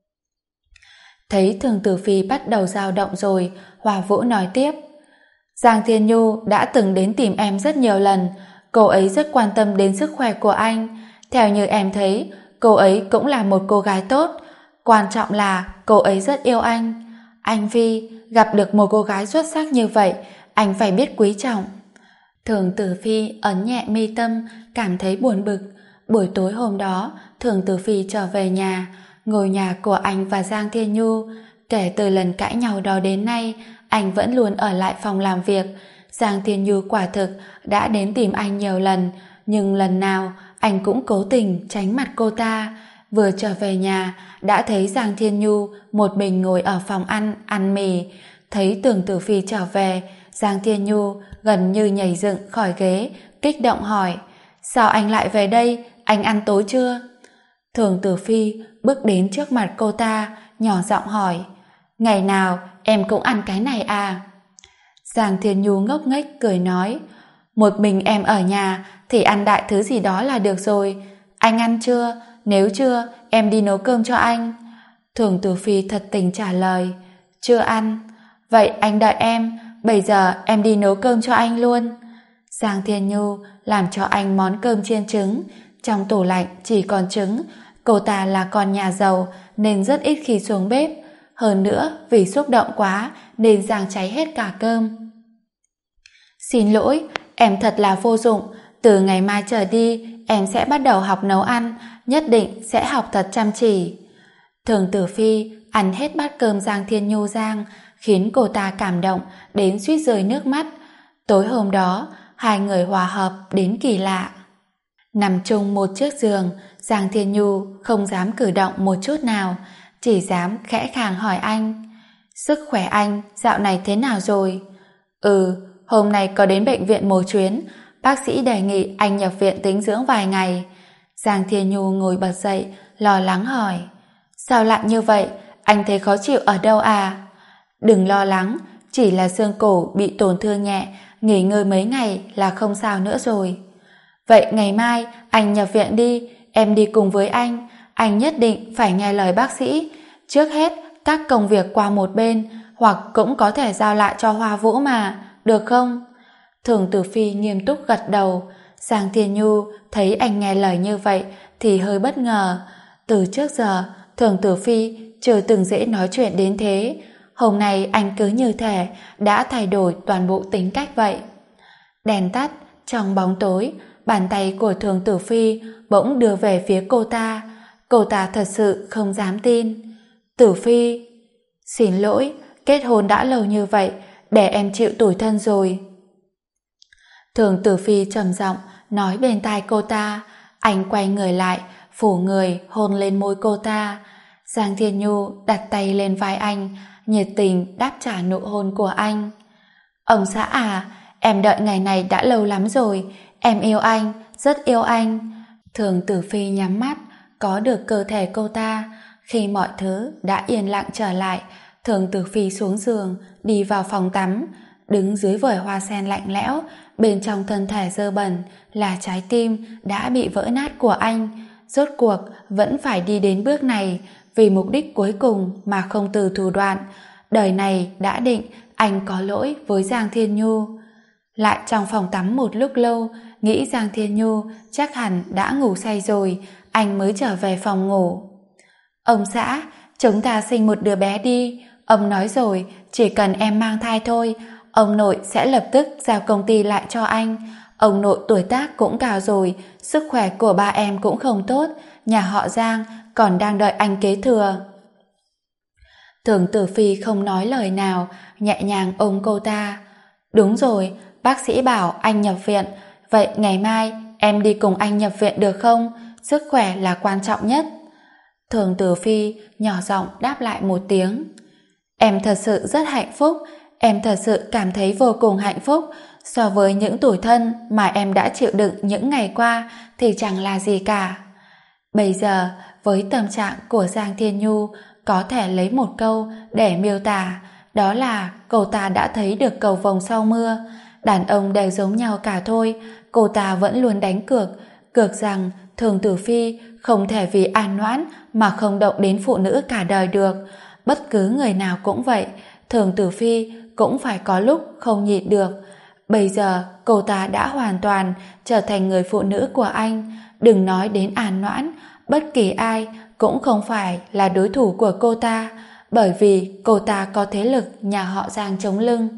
Thấy Thường Tử Phi bắt đầu dao động rồi, Hoa Vũ nói tiếp, Giang Thiên Nhu đã từng đến tìm em rất nhiều lần, cô ấy rất quan tâm đến sức khỏe của anh. Theo như em thấy, cô ấy cũng là một cô gái tốt, quan trọng là cô ấy rất yêu anh. Anh Phi, gặp được một cô gái xuất sắc như vậy, anh phải biết quý trọng. Thường Tử Phi ấn nhẹ mi tâm, cảm thấy buồn bực. Buổi tối hôm đó, Thường Tử Phi trở về nhà, ngôi nhà của anh và Giang Thiên Nhu. Kể từ lần cãi nhau đó đến nay, anh vẫn luôn ở lại phòng làm việc. Giang Thiên Nhu quả thực đã đến tìm anh nhiều lần, nhưng lần nào anh cũng cố tình tránh mặt cô ta. Vừa trở về nhà, đã thấy Giang Thiên Nhu một mình ngồi ở phòng ăn mì. Thấy Thường Tử Phi trở về, Giang Thiên Nhu gần như nhảy dựng khỏi ghế, kích động hỏi, sao anh lại về đây, anh ăn tối chưa? Thường Tử Phi bước đến trước mặt cô ta, nhỏ giọng hỏi, ngày nào em cũng ăn cái này à? Giang Thiên Nhu ngốc nghếch cười nói, một mình em ở nhà thì ăn đại thứ gì đó là được rồi. Anh ăn chưa? Nếu chưa, em đi nấu cơm cho anh. Thường Tử Phi thật tình trả lời, chưa ăn. Vậy anh đợi em, bây giờ em đi nấu cơm cho anh luôn. Giang Thiên Nhu làm cho anh món cơm chiên trứng, trong tủ lạnh chỉ còn trứng. Cô ta là con nhà giàu nên rất ít khi xuống bếp, hơn nữa vì xúc động quá nên rang cháy hết cả cơm. Xin lỗi, em thật là vô dụng, từ ngày mai trở đi em sẽ bắt đầu học nấu ăn, nhất định sẽ học thật chăm chỉ. Thường Tử Phi ăn hết bát cơm Giang Thiên Nhu rang, khiến cô ta cảm động đến suýt rơi nước mắt. Tối hôm đó, hai người hòa hợp đến kỳ lạ. Nằm chung một chiếc giường, Giang Thiên Nhu không dám cử động một chút nào, chỉ dám khẽ khàng hỏi anh, sức khỏe anh dạo này thế nào rồi? Hôm nay có đến bệnh viện một chuyến, bác sĩ đề nghị anh nhập viện tĩnh dưỡng vài ngày. Giang Thiên Nhu ngồi bật dậy, lo lắng hỏi, sao lại như vậy, anh thấy khó chịu ở đâu à? Đừng lo lắng, chỉ là xương cổ bị tổn thương nhẹ, nghỉ ngơi mấy ngày là không sao nữa rồi. Vậy ngày mai anh nhập viện đi, em đi cùng với anh nhất định phải nghe lời bác sĩ. Trước hết, các công việc qua một bên, hoặc cũng có thể giao lại cho Hoa Vũ mà, được không? Thường Tử Phi nghiêm túc gật đầu. Giang Thiên Nhu thấy anh nghe lời như vậy thì hơi bất ngờ. Từ trước giờ, Thường Tử Phi chưa từng dễ nói chuyện đến thế. Hôm nay anh cứ như thể đã thay đổi toàn bộ tính cách vậy. Đèn tắt, trong bóng tối, bàn tay của Thường Tử Phi bỗng đưa về phía cô ta. Cô ta thật sự không dám tin. Tử Phi, xin lỗi, kết hôn đã lâu như vậy, để em chịu tủi thân rồi. Thường Tử Phi trầm giọng nói bên tai cô ta. Anh quay người lại, phủ người hôn lên môi cô ta. Giang Thiên Nhu đặt tay lên vai anh, nhiệt tình đáp trả nụ hôn của anh. Ông xã à, em đợi ngày này đã lâu lắm rồi, em yêu anh, rất yêu anh. Thường Tử Phi nhắm mắt, có được cơ thể cô ta. Khi mọi thứ đã yên lặng trở lại, Thường Tử Phi xuống giường, đi vào phòng tắm, đứng dưới vòi hoa sen lạnh lẽo, bên trong thân thể dơ bẩn là trái tim đã bị vỡ nát của anh. Rốt cuộc vẫn phải đi đến bước này, vì mục đích cuối cùng mà không từ thủ đoạn. Đời này đã định anh có lỗi với Giang Thiên Nhu. Lại trong phòng tắm một lúc lâu, nghĩ Giang Thiên Nhu chắc hẳn đã ngủ say rồi, anh mới trở về phòng ngủ. Ông xã, chúng ta sinh một đứa bé đi. Ông nói rồi, chỉ cần em mang thai thôi, ông nội sẽ lập tức giao công ty lại cho anh. Ông nội tuổi tác cũng cao rồi, sức khỏe của ba em cũng không tốt, nhà họ Giang còn đang đợi anh kế thừa. Thường Tử Phi không nói lời nào, nhẹ nhàng ôm cô ta. Đúng rồi, bác sĩ bảo anh nhập viện, vậy ngày mai em đi cùng anh nhập viện được không? Sức khỏe là quan trọng nhất. Thường Tử Phi nhỏ giọng đáp lại một tiếng. Em thật sự rất hạnh phúc, em thật sự cảm thấy vô cùng hạnh phúc. So với những tủi thân mà em đã chịu đựng những ngày qua thì chẳng là gì cả. Bây giờ, với tâm trạng của Giang Thiên Nhu, có thể lấy một câu để miêu tả, đó là cô ta đã thấy được cầu vồng sau mưa. Đàn ông đều giống nhau cả thôi, cô ta vẫn luôn đánh cược rằng Thường Tử Phi không thể vì An Noãn mà không động đến phụ nữ cả đời được. Bất cứ người nào cũng vậy, Thường Tử Phi cũng phải có lúc không nhịn được. Bây giờ cô ta đã hoàn toàn trở thành người phụ nữ của anh. Đừng nói đến An Noãn, bất kỳ ai cũng không phải là đối thủ của cô ta, bởi vì cô ta có thế lực nhà họ Giang chống lưng.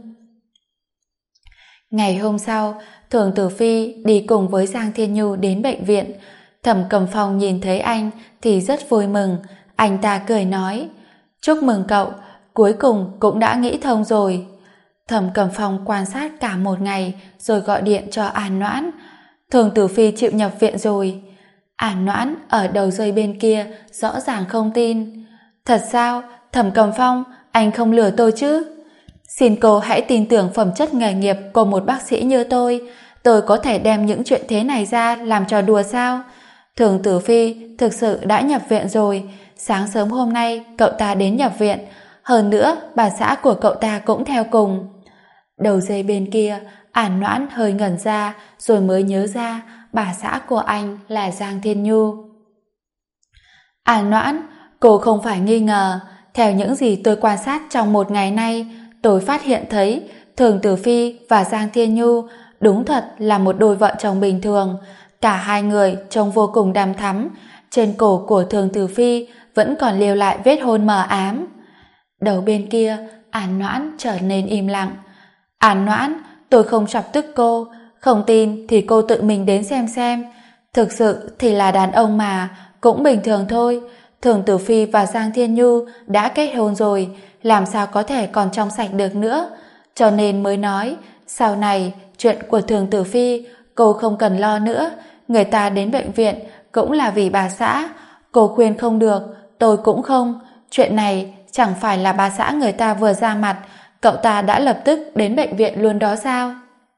Ngày hôm sau, Thường Tử Phi đi cùng với Giang Thiên Nhu đến bệnh viện. Thẩm Cầm Phong nhìn thấy anh thì rất vui mừng. Anh ta cười nói, chúc mừng cậu, cuối cùng cũng đã nghĩ thông rồi. Thẩm Cầm Phong quan sát cả một ngày rồi gọi điện cho An Noãn. Thường Tử Phi chịu nhập viện rồi. An Noãn ở đầu dây bên kia rõ ràng không tin. Thật sao? Thẩm Cầm Phong, anh không lừa tôi chứ? Xin cô hãy tin tưởng phẩm chất nghề nghiệp của một bác sĩ như tôi có thể đem những chuyện thế này ra làm trò đùa sao? Thường Tử Phi thực sự đã nhập viện rồi, sáng sớm hôm nay cậu ta đến nhập viện, hơn nữa bà xã của cậu ta cũng theo cùng. Đầu dây bên kia, An Noãn hơi ngẩn ra rồi mới nhớ ra bà xã của anh là Giang Thiên Nhu. An Noãn, cô không phải nghi ngờ, theo những gì tôi quan sát trong một ngày nay, tôi phát hiện thấy Thường Tử Phi và Giang Thiên Nhu đúng thật là một đôi vợ chồng bình thường. Cả hai người trông vô cùng đằm thắm, trên cổ của Thường Tử Phi vẫn còn lưu lại vết hôn mờ ám. Đầu bên kia, An Noãn trở nên im lặng. An Noãn, tôi không chọc tức cô, không tin thì cô tự mình đến xem. Thực sự thì là đàn ông mà, cũng bình thường thôi. Thường Tử Phi và Giang Thiên Nhu đã kết hôn rồi, làm sao có thể còn trong sạch được nữa. Cho nên mới nói, sau này chuyện của Thường Tử Phi cô không cần lo nữa. Người ta đến bệnh viện cũng là vì bà xã. Cô khuyên không được, tôi cũng không. Chuyện này chẳng phải là bà xã người ta vừa ra mặt, cậu ta đã lập tức đến bệnh viện luôn đó sao?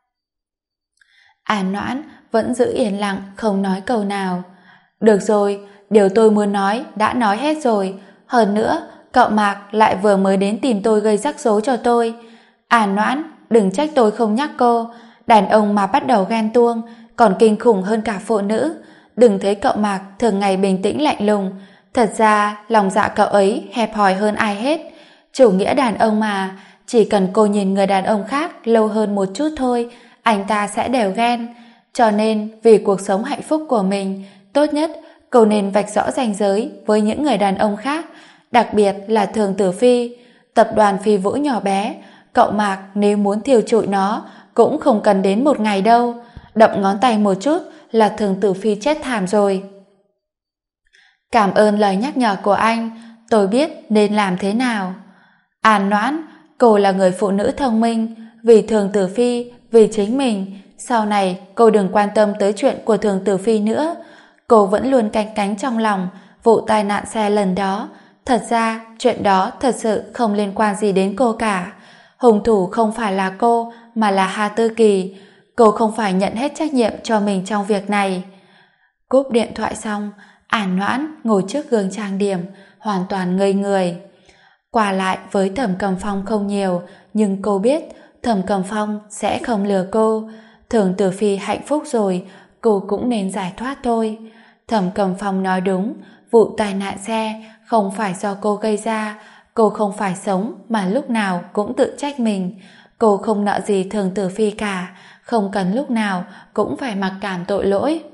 An Noãn vẫn giữ yên lặng, không nói câu nào. Được rồi, điều tôi muốn nói đã nói hết rồi. Hơn nữa, cậu Mạc lại vừa mới đến tìm tôi gây rắc rối cho tôi. An Noãn, đừng trách tôi không nhắc cô. Đàn ông mà bắt đầu ghen tuông còn kinh khủng hơn cả phụ nữ. Đừng thấy cậu Mạc thường ngày bình tĩnh lạnh lùng, thật ra lòng dạ cậu ấy hẹp hòi hơn ai hết. Chủ nghĩa đàn ông mà, chỉ cần cô nhìn người đàn ông khác lâu hơn một chút thôi, anh ta sẽ đều ghen. Cho nên vì cuộc sống hạnh phúc của mình, tốt nhất cô nên vạch rõ ranh giới với những người đàn ông khác, đặc biệt là Thường Tử Phi. Tập đoàn Phi Vũ nhỏ bé, cậu Mạc nếu muốn thiêu trụi nó cũng không cần đến một ngày đâu. Động ngón tay một chút là Thường Tử Phi chết thảm rồi. Cảm ơn lời nhắc nhở của anh, tôi biết nên làm thế nào. An Noãn, cô là người phụ nữ thông minh, vì Thường Tử Phi, vì chính mình, sau này cô đừng quan tâm tới chuyện của Thường Tử Phi nữa. Cô vẫn luôn canh cánh trong lòng vụ tai nạn xe lần đó. Thật ra, chuyện đó thật sự không liên quan gì đến cô cả. Hung thủ không phải là cô, mà là Hà Tư Kỳ. Cô không phải nhận hết trách nhiệm cho mình trong việc này. Cúp điện thoại xong, An Noãn ngồi trước gương trang điểm, hoàn toàn ngây người. Qua lại với Thẩm Cầm Phong không nhiều, nhưng cô biết Thẩm Cầm Phong sẽ không lừa cô. Thường Tử Phi hạnh phúc rồi, cô cũng nên giải thoát thôi. Thẩm Cầm Phong nói đúng, vụ tai nạn xe không phải do cô gây ra. Cô không phải sống mà lúc nào cũng tự trách mình. Cô không nợ gì Thường Tử Phi cả, không cần lúc nào cũng phải mặc cảm tội lỗi.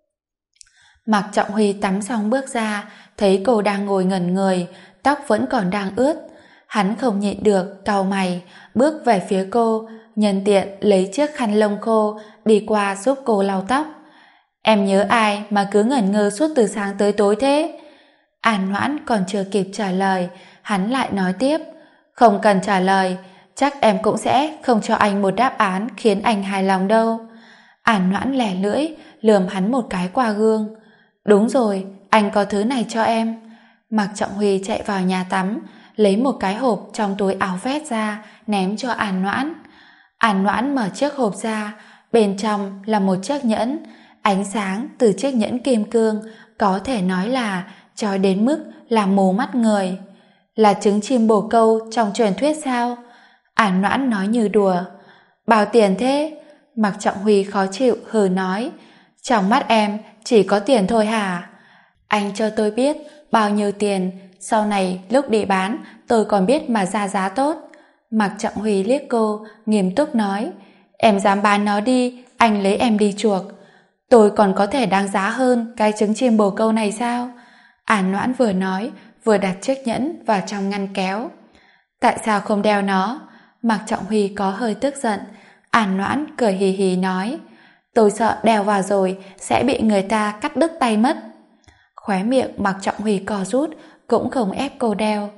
Mạc Trọng Huy tắm xong bước ra, thấy cô đang ngồi ngẩn người, tóc vẫn còn đang ướt. Hắn không nhịn được, cau mày, bước về phía cô, nhân tiện lấy chiếc khăn lông khô, đi qua giúp cô lau tóc. Em nhớ ai mà cứ ngẩn ngơ suốt từ sáng tới tối thế? An Noãn còn chưa kịp trả lời, hắn lại nói tiếp. Không cần trả lời, chắc em cũng sẽ không cho anh một đáp án khiến anh hài lòng đâu. An Noãn lẻ lưỡi, lườm hắn một cái qua gương. Đúng rồi, anh có thứ này cho em. Mạc Trọng Huy chạy vào nhà tắm, lấy một cái hộp trong túi áo vest ra, ném cho An Noãn. An Noãn mở chiếc hộp ra, bên trong là một chiếc nhẫn. Ánh sáng từ chiếc nhẫn kim cương có thể nói là chói đến mức làm mù mắt người. Là trứng chim bồ câu trong truyền thuyết sao? An Noãn nói như đùa. Bao tiền thế? Mạc Trọng Huy khó chịu hừ nói. Trong mắt em chỉ có tiền thôi hả? Anh cho tôi biết bao nhiêu tiền, sau này lúc đi bán tôi còn biết mà ra giá tốt. Mạc Trọng Huy liếc cô, nghiêm túc nói. Em dám bán nó đi, anh lấy em đi chuộc. Tôi còn có thể đáng giá hơn cái trứng chim bồ câu này sao? An Noãn vừa nói, vừa đặt chiếc nhẫn vào trong ngăn kéo. Tại sao không đeo nó? Mạc Trọng Huy có hơi tức giận. An Noãn cười hì hì nói. Tôi sợ đeo vào rồi sẽ bị người ta cắt đứt tay mất. Khóe miệng Mạc Trọng Huy co rút, cũng không ép cô đeo.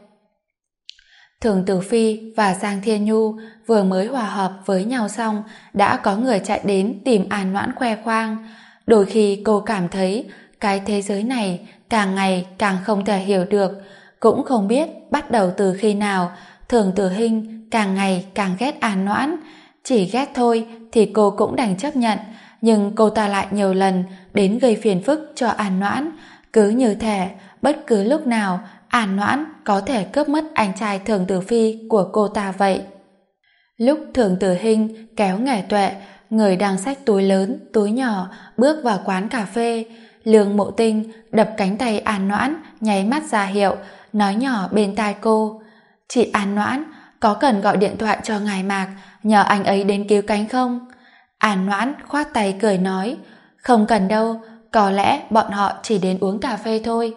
Thường Tử Phi và Giang Thiên Nhu vừa mới hòa hợp với nhau xong, đã có người chạy đến tìm An Noãn khoe khoang. Đôi khi cô cảm thấy cái thế giới này càng ngày càng không thể hiểu được, cũng không biết bắt đầu từ khi nào Thường Tử Hinh càng ngày càng ghét An Noãn. Chỉ ghét thôi thì cô cũng đành chấp nhận, nhưng cô ta lại nhiều lần đến gây phiền phức cho An Noãn, cứ như thể bất cứ lúc nào An Noãn có thể cướp mất anh trai Thường Tử Phi của cô ta vậy. Lúc Thường Tử Hinh kéo Ngải Tuệ, người đang xách túi lớn, túi nhỏ, bước vào quán cà phê, Lương Mộ Tinh đập cánh tay An Noãn, nháy mắt ra hiệu, nói nhỏ bên tai cô. Chị An Noãn, có cần gọi điện thoại cho ngài Mạc, nhờ anh ấy đến cứu cánh không? An Noãn khoát tay cười nói, không cần đâu, có lẽ bọn họ chỉ đến uống cà phê thôi.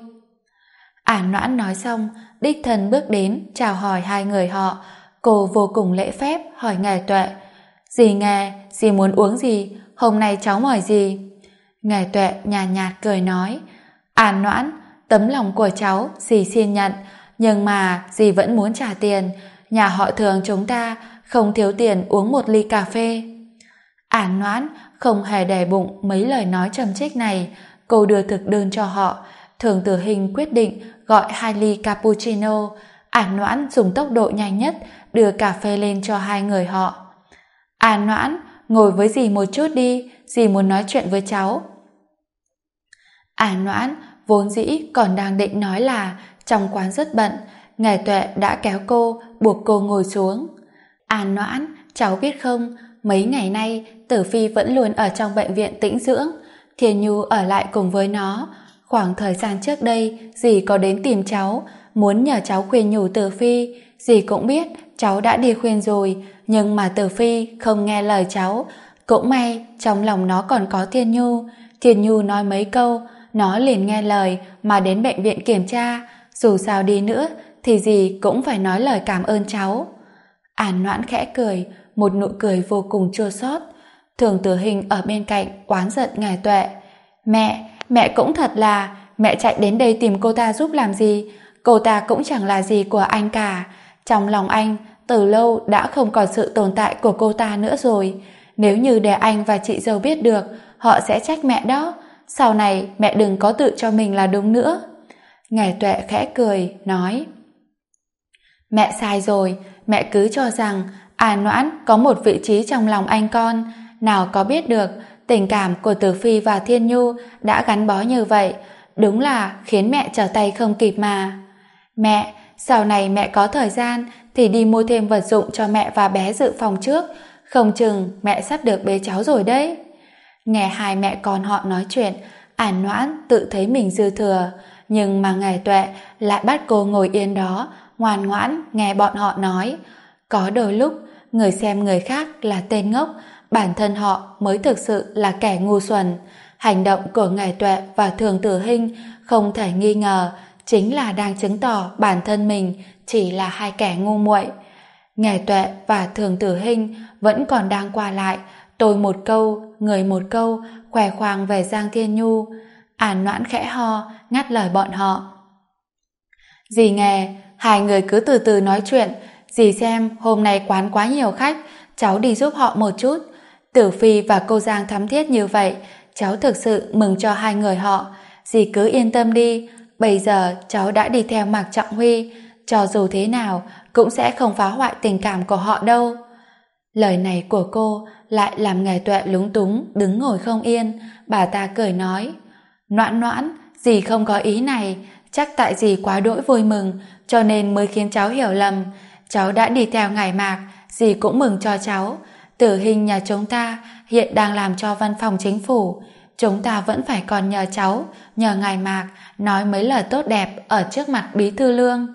An Noãn nói xong, đích thân bước đến chào hỏi hai người họ. Cô vô cùng lễ phép hỏi Ngải Tuệ. Dì nghe, dì muốn uống gì? Hôm nay cháu mời gì? Ngải Tuệ nhàn nhạt cười nói, An Noãn, tấm lòng của cháu dì xin nhận, nhưng mà dì vẫn muốn trả tiền. Nhà họ Thường chúng ta không thiếu tiền uống một ly cà phê. An Noãn không hề để bụng mấy lời nói châm chích này. Cô đưa thực đơn cho họ. Thường Tử Hinh quyết định gọi 2 ly cappuccino. An Noãn dùng tốc độ nhanh nhất đưa cà phê lên cho hai người họ. An Noãn, ngồi với dì một chút đi, dì muốn nói chuyện với cháu. An Noãn vốn dĩ còn đang định nói là trong quán rất bận, Ngải Tuệ đã kéo cô, buộc cô ngồi xuống. An Noãn, cháu biết không, mấy ngày nay Tử Phi vẫn luôn ở trong bệnh viện tĩnh dưỡng, Thiên Nhu ở lại cùng với nó. Khoảng thời gian trước đây, dì có đến tìm cháu, muốn nhờ cháu khuyên nhủ Tử Phi. Dì cũng biết cháu đã đi khuyên rồi, nhưng mà Tử Phi không nghe lời cháu. Cũng may trong lòng nó còn có Thiên Nhu. Thiên Nhu nói mấy câu, nó liền nghe lời mà đến bệnh viện kiểm tra. Dù sao đi nữa thì dì cũng phải nói lời cảm ơn cháu. An Noãn khẽ cười, một nụ cười vô cùng chua xót. Thường Tử Hinh ở bên cạnh oán giận Ngải Tuệ. Mẹ cũng thật là, mẹ chạy đến đây tìm cô ta giúp làm gì? Cô ta cũng chẳng là gì của anh cả. Trong lòng anh từ lâu đã không còn sự tồn tại của cô ta nữa rồi. Nếu như để anh và chị dâu biết được, họ sẽ trách mẹ đó. sau này mẹ đừng có tự cho mình là đúng nữa. Ngài Tuệ khẽ cười, nói: Mẹ sai rồi, mẹ cứ cho rằng A Noãn có một vị trí trong lòng anh con, nào có biết được tình cảm của Tử Phi và Thiên Nhu đã gắn bó như vậy, đúng là khiến mẹ trở tay không kịp mà. Mẹ, sau này mẹ có thời gian thì đi mua thêm vật dụng cho mẹ và bé dự phòng trước, không chừng mẹ sắp được bế cháu rồi đấy. Nghe hai mẹ con họ nói chuyện, A Noãn tự thấy mình dư thừa, nhưng mà Ngài Tuệ lại bắt cô ngồi yên đó, ngoan ngoãn nghe bọn họ nói. Có đôi lúc, người xem người khác là tên ngốc, bản thân họ mới thực sự là kẻ ngu xuẩn. Hành động của Ngài Tuệ và Thường Tử Hinh không thể nghi ngờ chính là đang chứng tỏ bản thân mình chỉ là hai kẻ ngu muội. Ngài Tuệ và Thường Tử Hinh vẫn còn đang qua lại, tôi một câu, người một câu, khoe khoang về Giang Thiên Nhu. A Noãn khẽ ho, ngắt lời bọn họ. Dì nghe, hai người cứ từ từ nói chuyện, dì xem hôm nay quán quá nhiều khách, cháu đi giúp họ một chút. Tử Phi và cô Giang thắm thiết như vậy, cháu thực sự mừng cho hai người họ. Dì cứ yên tâm đi, bây giờ cháu đã đi theo Mạc Trọng Huy, cho dù thế nào cũng sẽ không phá hoại tình cảm của họ đâu. Lời này của cô lại làm Ngài Tuệ lúng túng, đứng ngồi không yên. Bà ta cười nói: Noãn Noãn, dì không có ý này, chắc tại dì quá đỗi vui mừng cho nên mới khiến cháu hiểu lầm. Cháu đã đi theo ngài Mạc, dì cũng mừng cho cháu. Tử Hinh nhà chúng ta hiện đang làm cho văn phòng chính phủ, chúng ta vẫn phải còn nhờ cháu, nhờ ngài Mạc nói mấy lời tốt đẹp ở trước mặt Bí Thư Lương.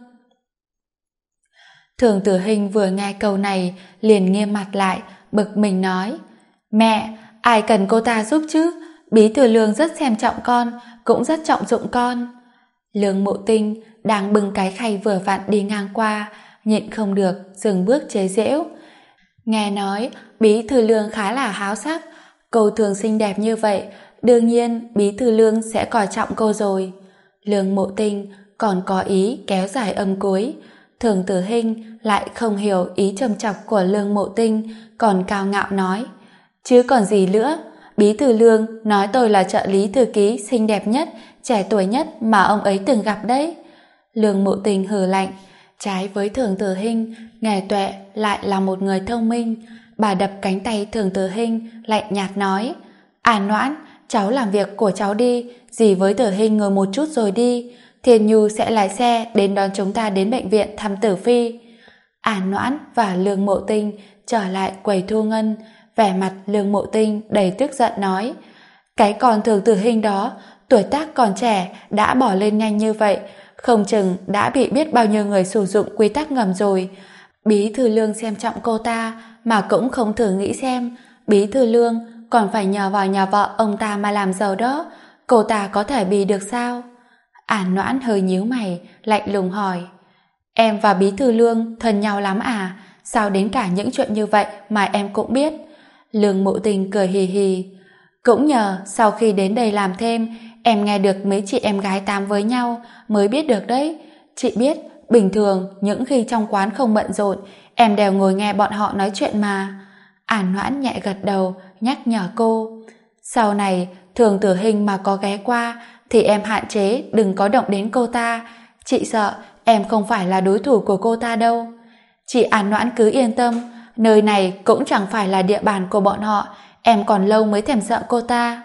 Thường Tử Hinh vừa nghe câu này liền nghiêm mặt lại, bực mình nói: Mẹ, ai cần cô ta giúp chứ? Bí Thư Lương rất xem trọng con, cũng rất trọng dụng con. Lương Mộ Tinh đang bưng cái khay vừa vặn đi ngang qua, nhịn không được dừng bước chế giễu. Nghe nói Bí Thư Lương khá là háo sắc, cô thường xinh đẹp như vậy, đương nhiên Bí Thư Lương sẽ coi trọng cô rồi. Lương Mộ Tinh còn có ý kéo dài âm cuối. Thường Tử Hinh lại không hiểu ý châm chọc của Lương Mộ Tinh, còn cao ngạo nói: Chứ còn gì nữa, Bí Thư Lương nói tôi là trợ lý thư ký xinh đẹp nhất, trẻ tuổi nhất mà ông ấy từng gặp đấy. Lương Mộ Tinh hừ lạnh. Trái với Thường Tử Hinh, Ngài Tuệ lại là một người thông minh. Bà đập cánh tay Thường Tử Hinh, lạnh nhạt nói: À Noãn, cháu làm việc của cháu đi, dì với Tử Hinh ngồi một chút rồi đi. Thiên Nhu sẽ lái xe đến đón chúng ta đến bệnh viện thăm Tử Phi. À Noãn và Lương Mộ Tinh trở lại quầy thu ngân. Vẻ mặt Lương Mộ Tinh đầy tức giận nói: Cái con Thường Tử Hinh đó, tuổi tác còn trẻ đã bỏ lên nhanh như vậy, không chừng đã bị biết bao nhiêu người sử dụng quy tắc ngầm rồi. Bí Thư Lương xem trọng cô ta mà cũng không thử nghĩ xem Bí Thư Lương còn phải nhờ vào nhà vợ ông ta mà làm giàu đó, cô ta có thể bì được sao? À Noãn hơi nhíu mày, lạnh lùng hỏi: Em và Bí Thư Lương thân nhau lắm à? Sao đến cả những chuyện như vậy mà em cũng biết? Lương Mộ Tình cười hì hì: Cũng nhờ sau khi đến đây làm thêm, em nghe được mấy chị em gái tám với nhau mới biết được đấy. Chị biết, bình thường những khi trong quán không bận rộn, em đều ngồi nghe bọn họ nói chuyện mà. À Noãn nhẹ gật đầu, nhắc nhở cô: Sau này, Thường Tử Hinh mà có ghé qua, thì em hạn chế đừng có động đến cô ta. Chị sợ em không phải là đối thủ của cô ta đâu. Chị À Noãn cứ yên tâm, nơi này cũng chẳng phải là địa bàn của bọn họ, em còn lâu mới thèm sợ cô ta.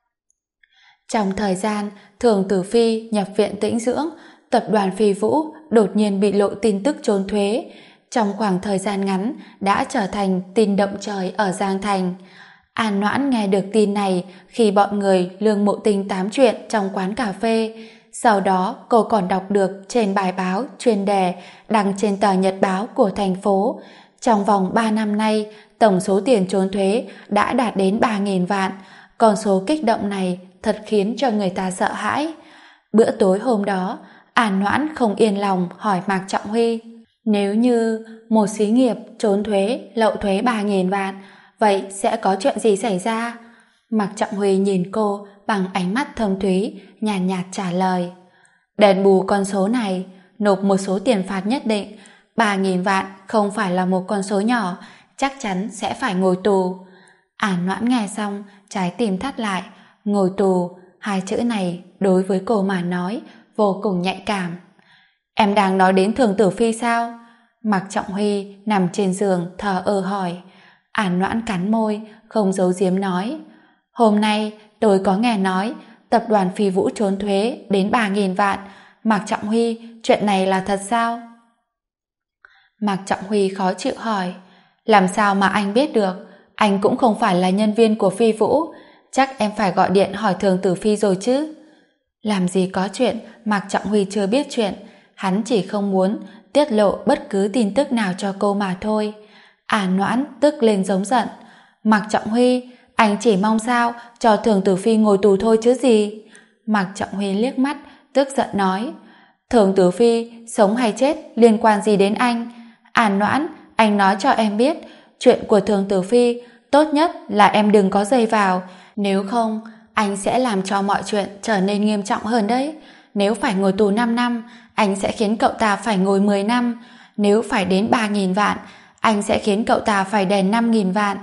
Trong thời gian Thường Tử Phi nhập viện tĩnh dưỡng, tập đoàn Phi Vũ đột nhiên bị lộ tin tức trốn thuế. Trong khoảng thời gian ngắn đã trở thành tin động trời ở Giang Thành. An Noãn nghe được tin này khi bọn người Lương Mộ Tinh tám chuyện trong quán cà phê. Sau đó cô còn đọc được trên bài báo chuyên đề đăng trên tờ nhật báo của thành phố. Trong vòng 3 năm nay, tổng số tiền trốn thuế đã đạt đến 3.000 vạn. Con số kích động này thật khiến cho người ta sợ hãi. Bữa tối hôm đó, An Noãn không yên lòng hỏi Mạc Trọng Huy: Nếu như một xí nghiệp trốn thuế, lậu thuế 3.000 vạn, vậy sẽ có chuyện gì xảy ra? Mạc Trọng Huy nhìn cô bằng ánh mắt thâm thúy, nhàn nhạt trả lời: Đền bù con số này, nộp một số tiền phạt nhất định. 3.000 vạn không phải là một con số nhỏ, chắc chắn sẽ phải ngồi tù. An Noãn nghe xong, trái tim thắt lại. Ngồi tù, Hai chữ này đối với cô mà nói vô cùng nhạy cảm. Em đang nói đến Thường Tử Phi sao? Mạc Trọng Huy nằm trên giường thờ ơ hỏi. An Noãn cắn môi, không giấu giếm nói. Hôm nay tôi có nghe nói tập đoàn Phi Vũ trốn thuế đến 3.000 vạn. Mạc Trọng Huy, chuyện này là thật sao? Mạc Trọng Huy khó chịu hỏi. Làm sao mà anh biết được? Anh cũng không phải là nhân viên của Phi Vũ. Chắc em phải gọi điện hỏi Thường Tử Phi rồi chứ. Làm gì có chuyện Mạc Trọng Huy chưa biết chuyện. Hắn chỉ không muốn tiết lộ bất cứ tin tức nào cho cô mà thôi. An Noãn tức lên giống giận. Mạc Trọng Huy, anh chỉ mong sao cho Thường Tử Phi ngồi tù thôi chứ gì. Mạc Trọng Huy liếc mắt, tức giận nói. Thường Tử Phi sống hay chết liên quan gì đến anh? An Noãn, anh nói cho em biết, chuyện của Thường Tử Phi tốt nhất là em đừng có dây vào. Nếu không, anh sẽ làm cho mọi chuyện trở nên nghiêm trọng hơn đấy. Nếu phải ngồi tù 5 năm, anh sẽ khiến cậu ta phải ngồi 10 năm. Nếu phải đến 3.000 vạn, anh sẽ khiến cậu ta phải đền 5.000 vạn.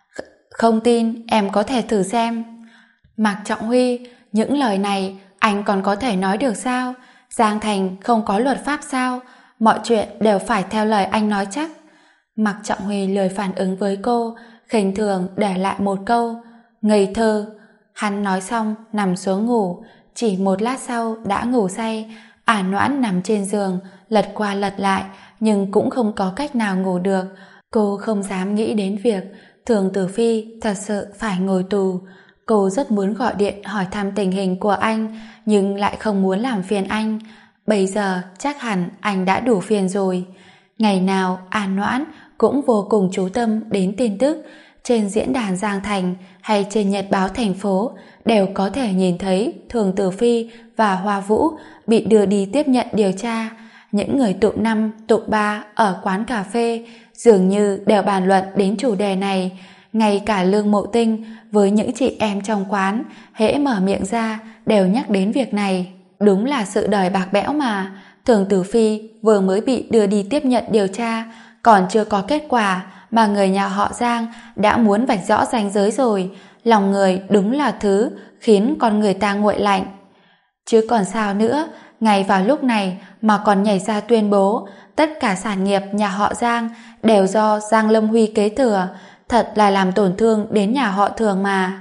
Không tin, em có thể thử xem. Mạc Trọng Huy, những lời này anh còn có thể nói được sao? Giang Thành không có luật pháp sao? Mọi chuyện đều phải theo lời anh nói chắc. Mạc Trọng Huy lười phản ứng với cô, khinh thường để lại một câu. Ngây thơ. Hắn nói xong nằm xuống ngủ, chỉ một lát sau đã ngủ say. An Noãn nằm trên giường, lật qua lật lại, nhưng cũng không có cách nào ngủ được. Cô không dám nghĩ đến việc Thường Tử Phi thật sự phải ngồi tù. Cô rất muốn gọi điện hỏi thăm tình hình của anh, nhưng lại không muốn làm phiền anh. Bây giờ chắc hẳn anh đã đủ phiền rồi. Ngày nào An Noãn cũng vô cùng chú tâm đến tin tức. Trên diễn đàn Giang Thành hay trên nhật báo thành phố đều có thể nhìn thấy Thường Tử Phi và Hoa Vũ bị đưa đi tiếp nhận điều tra. Những người tụ 5, tụ 3 ở quán cà phê dường như đều bàn luận đến chủ đề này. Ngay cả Lương Mộ Tinh với những chị em trong quán hễ mở miệng ra đều nhắc đến việc này. Đúng là sự đời bạc bẽo mà. Thường Tử Phi vừa mới bị đưa đi tiếp nhận điều tra, còn chưa có kết quả mà người nhà họ Giang đã muốn vạch rõ ranh giới rồi. Lòng người đúng là thứ khiến con người ta nguội lạnh. Chứ còn sao nữa, ngay vào lúc này mà còn nhảy ra tuyên bố tất cả sản nghiệp nhà họ Giang đều do Giang Lâm Huy kế thừa, thật là làm tổn thương đến nhà họ Thường mà.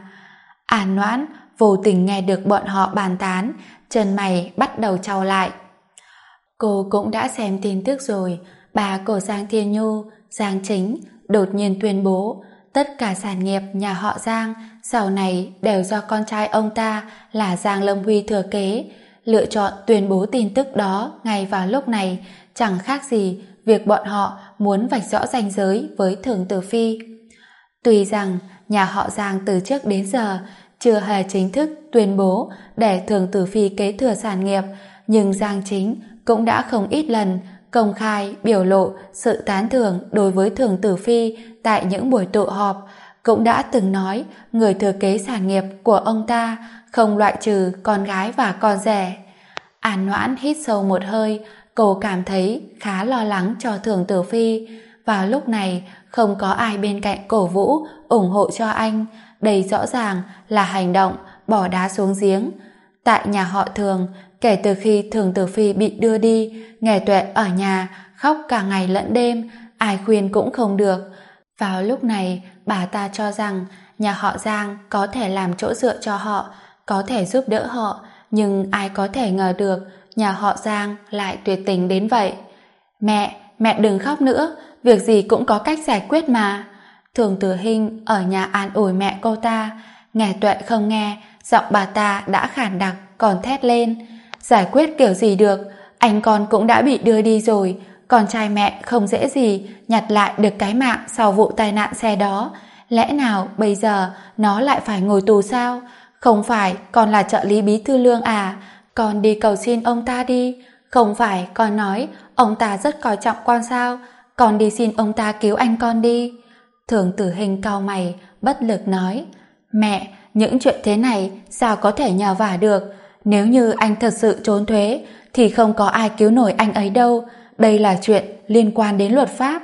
An Noãn vô tình nghe được bọn họ bàn tán, chân mày bắt đầu chau lại. Cô cũng đã xem tin tức rồi, bà của Giang Thiên Nhu, Giang Chính đột nhiên tuyên bố tất cả sản nghiệp nhà họ Giang sau này đều do con trai ông ta là Giang Lâm Huy thừa kế. Lựa chọn tuyên bố tin tức đó ngay vào lúc này chẳng khác gì việc bọn họ muốn vạch rõ ranh giới với Thường Tử Phi. Tuy rằng nhà họ Giang từ trước đến giờ chưa hề chính thức tuyên bố để Thường Tử Phi kế thừa sản nghiệp, nhưng Giang Chính cũng đã không ít lần công khai biểu lộ sự tán thưởng đối với Thường Tử Phi tại những buổi tụ họp, cũng đã từng nói người thừa kế sản nghiệp của ông ta không loại trừ con gái và con rể. An Noãn hít sâu một hơi, cô cảm thấy khá lo lắng cho Thường Tử Phi. Vào lúc này không có ai bên cạnh cổ vũ ủng hộ cho anh, đây rõ ràng là hành động bỏ đá xuống giếng. Tại nhà họ Thường, kể từ khi Thường Tử Phi bị đưa đi, Nghề Tuệ ở nhà khóc cả ngày lẫn đêm, ai khuyên cũng không được. Vào lúc này bà ta cho rằng nhà họ Giang có thể làm chỗ dựa cho họ, có thể giúp đỡ họ, nhưng ai có thể ngờ được nhà họ Giang lại tuyệt tình đến vậy. Mẹ đừng khóc nữa, việc gì cũng có cách giải quyết mà. Thường Tử Hinh ở nhà an ủi mẹ cô ta. Nghề Tuệ không nghe, giọng bà ta đã khản đặc còn thét lên. Giải quyết kiểu gì được, anh con cũng đã bị đưa đi rồi, con trai mẹ không dễ gì nhặt lại được cái mạng sau vụ tai nạn xe đó. Lẽ nào bây giờ nó lại phải ngồi tù sao? Không phải con là trợ lý bí thư Lương à? Con đi cầu xin ông ta đi. Không phải con nói ông ta rất coi trọng con sao? Con đi xin ông ta cứu anh con đi. Thường Tử Hinh cau mày, bất lực nói. Mẹ, những chuyện thế này sao có thể nhờ vả được? Nếu như anh thật sự trốn thuế thì không có ai cứu nổi anh ấy đâu. Đây là chuyện liên quan đến luật pháp.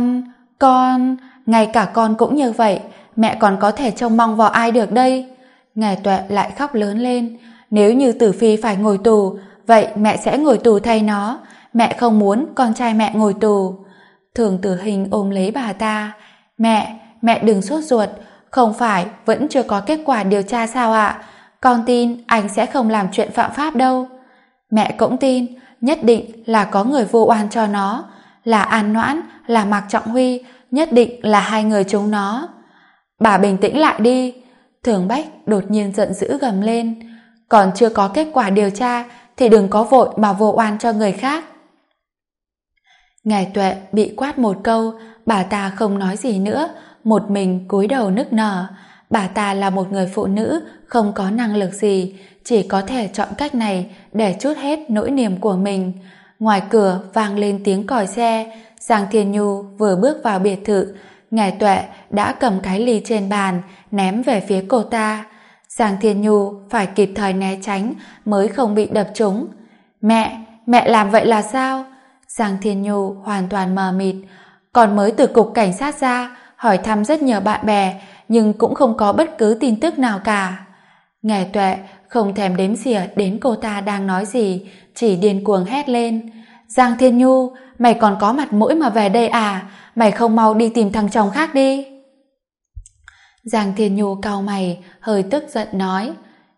Con, ngay cả con cũng như vậy, mẹ còn có thể trông mong vào ai được đây? Ngài Tuệ lại khóc lớn lên. Nếu như Tử Phi phải ngồi tù, vậy mẹ sẽ ngồi tù thay nó. Mẹ không muốn con trai mẹ ngồi tù. Thường Tử Hình ôm lấy bà ta. Mẹ đừng sốt ruột. Không phải vẫn chưa có kết quả điều tra sao ạ? Con tin anh sẽ không làm chuyện phạm pháp đâu. Mẹ cũng tin, nhất định là có người vu oan cho nó. Là An Noãn, là Mạc Trọng Huy, nhất định là hai người chúng nó. Bà bình tĩnh lại đi. Thường Bách đột nhiên giận dữ gầm lên. Còn chưa có kết quả điều tra thì đừng có vội mà vu oan cho người khác. Ngài Tuệ bị quát một câu, bà ta không nói gì nữa, một mình cúi đầu nức nở. Bà ta là một người phụ nữ không có năng lực gì, chỉ có thể chọn cách này để trút hết nỗi niềm của mình. Ngoài cửa vang lên tiếng còi xe. Giang Thiên Nhu vừa bước vào biệt thự, Ngài Tuệ đã cầm cái ly trên bàn ném về phía cô ta. Giang Thiên Nhu phải kịp thời né tránh mới không bị đập trúng. Mẹ làm vậy là sao? Giang Thiên Nhu hoàn toàn mờ mịt. Còn mới từ cục cảnh sát ra, hỏi thăm rất nhiều bạn bè, nhưng cũng không có bất cứ tin tức nào cả. Ngài Tuệ không thèm đếm xỉa đến cô ta đang nói gì, chỉ điên cuồng hét lên. Giang Thiên Nhu, mày còn có mặt mũi mà về đây à? Mày không mau đi tìm thằng chồng khác đi. Giang Thiên Nhu cau mày, hơi tức giận nói.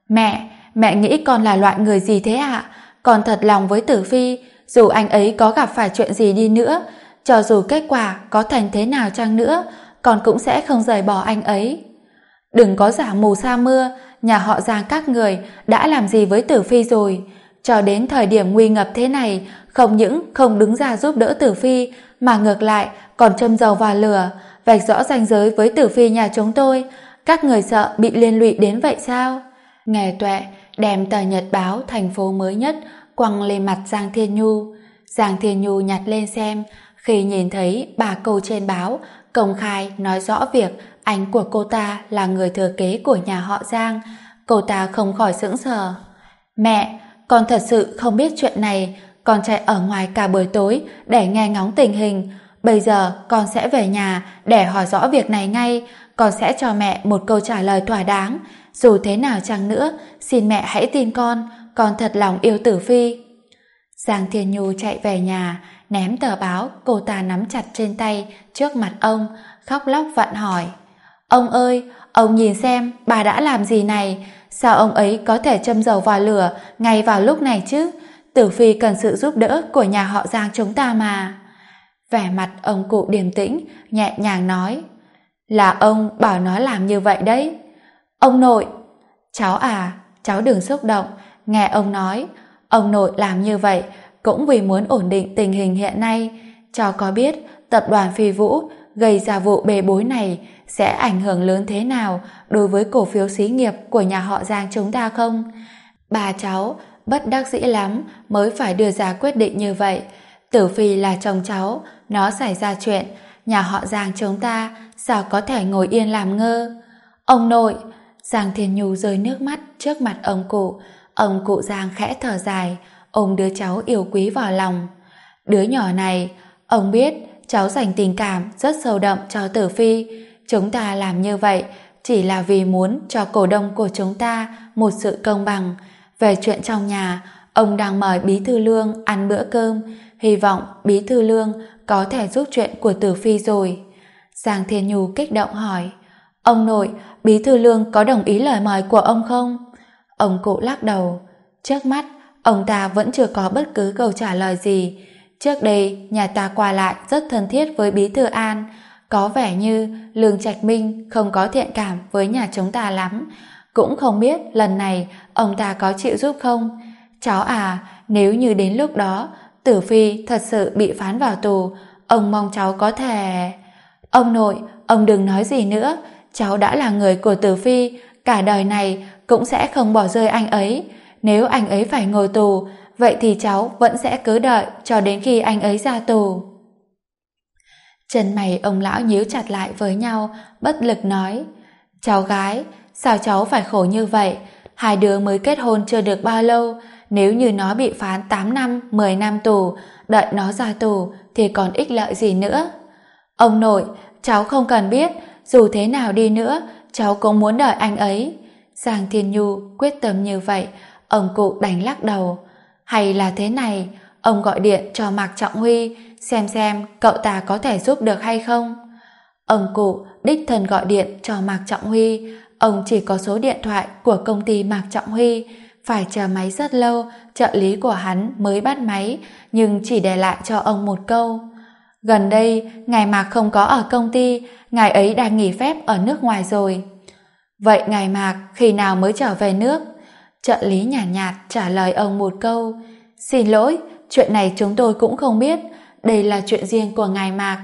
Mẹ nghĩ con là loại người gì thế ạ? Con thật lòng với Tử Phi, dù anh ấy có gặp phải chuyện gì đi nữa, cho dù kết quả có thành thế nào chăng nữa, con cũng sẽ không rời bỏ anh ấy. Đừng có giả mù sa mưa, nhà họ Giang các người đã làm gì với Tử Phi rồi? Cho đến thời điểm nguy ngập thế này, không những không đứng ra giúp đỡ Tử Phi, mà ngược lại còn châm dầu vào lửa, vạch rõ ranh giới với Tử Phi nhà chúng tôi. Các người sợ bị liên lụy đến vậy sao? Ngài Tuệ đem tờ nhật báo thành phố mới nhất quăng lên mặt Giang Thiên Nhu. Giang Thiên Nhu nhặt lên xem, khi nhìn thấy 3 câu trên báo công khai nói rõ việc anh của cô ta là người thừa kế của nhà họ Giang, cô ta không khỏi sững sờ. Mẹ, con thật sự không biết chuyện này, con chạy ở ngoài cả buổi tối để nghe ngóng tình hình. Bây giờ con sẽ về nhà để hỏi rõ việc này ngay, con sẽ cho mẹ một câu trả lời thỏa đáng. Dù thế nào chăng nữa, xin mẹ hãy tin con thật lòng yêu Tử Phi. Giang Thiên Nhu chạy về nhà, ném tờ báo cô ta nắm chặt trên tay trước mặt ông, khóc lóc vặn hỏi. Ông ơi, ông nhìn xem bà đã làm gì này? Sao ông ấy có thể châm dầu vào lửa ngay vào lúc này chứ? Tử Phi cần sự giúp đỡ của nhà họ Giang chúng ta mà. Vẻ mặt ông cụ điềm tĩnh, nhẹ nhàng nói. Là ông bảo nó làm như vậy đấy. Ông nội. Cháu à, cháu đừng xúc động, nghe ông nói. Ông nội làm như vậy cũng vì muốn ổn định tình hình hiện nay. Cháu có biết tập đoàn Phi Vũ gây ra vụ bê bối này sẽ ảnh hưởng lớn thế nào đối với cổ phiếu xí nghiệp của nhà họ Giang chúng ta không? Bà cháu bất đắc dĩ lắm mới phải đưa ra quyết định như vậy. Tử Phi là chồng cháu, nó xảy ra chuyện, nhà họ Giang chúng ta sao có thể ngồi yên làm ngơ? Ông nội. Giang Thiên Nhu rơi nước mắt trước mặt ông cụ Giang khẽ thở dài, ôm đứa cháu yêu quý vào lòng. Đứa nhỏ này, ông biết cháu dành tình cảm rất sâu đậm cho Tử Phi. Chúng ta làm như vậy chỉ là vì muốn cho cổ đông của chúng ta một sự công bằng. Về chuyện trong nhà, ông đang mời Bí Thư Lương ăn bữa cơm, hy vọng Bí Thư Lương có thể giúp chuyện của Tử Phi rồi. Giang Thiên Nhu kích động hỏi. Ông nội, Bí Thư Lương có đồng ý lời mời của ông không? Ông cụ lắc đầu. Trước mắt, ông ta vẫn chưa có bất cứ câu trả lời gì. Trước đây, nhà ta qua lại rất thân thiết với Bí Thư An. Có vẻ như Lương Trạch Minh không có thiện cảm với nhà chúng ta lắm. Cũng không biết lần này ông ta có chịu giúp không? Cháu à, nếu như đến lúc đó Tử Phi thật sự bị phán vào tù, ông mong cháu có thể... Ông nội, ông đừng nói gì nữa. Cháu đã là người của Tử Phi, cả đời này cũng sẽ không bỏ rơi anh ấy. Nếu anh ấy phải ngồi tù, vậy thì cháu vẫn sẽ cứ đợi cho đến khi anh ấy ra tù. Chân mày ông lão nhíu chặt lại với nhau, bất lực nói. Cháu gái, sao cháu phải khổ như vậy? Hai đứa mới kết hôn chưa được bao lâu, nếu như nó bị phán 8 năm, 10 năm tù, đợi nó ra tù thì còn ích lợi gì nữa? Ông nội, cháu không cần biết, dù thế nào đi nữa, cháu cũng muốn đợi anh ấy. Giang Thiên Nhu quyết tâm như vậy, ông cụ đành lắc đầu. Hay là thế này, ông gọi điện cho Mạc Trọng Huy, xem cậu ta có thể giúp được hay không. Ông cụ đích thân gọi điện cho Mạc Trọng Huy, ông chỉ có số điện thoại của công ty Mạc Trọng Huy, phải chờ máy rất lâu, trợ lý của hắn mới bắt máy, nhưng chỉ để lại cho ông một câu. Gần đây, ngài Mạc không có ở công ty, ngài ấy đang nghỉ phép ở nước ngoài rồi. Vậy ngài Mạc khi nào mới trở về nước? Trợ lý nhàn nhạt trả lời ông một câu. Xin lỗi, chuyện này chúng tôi cũng không biết, đây là chuyện riêng của ngài Mạc.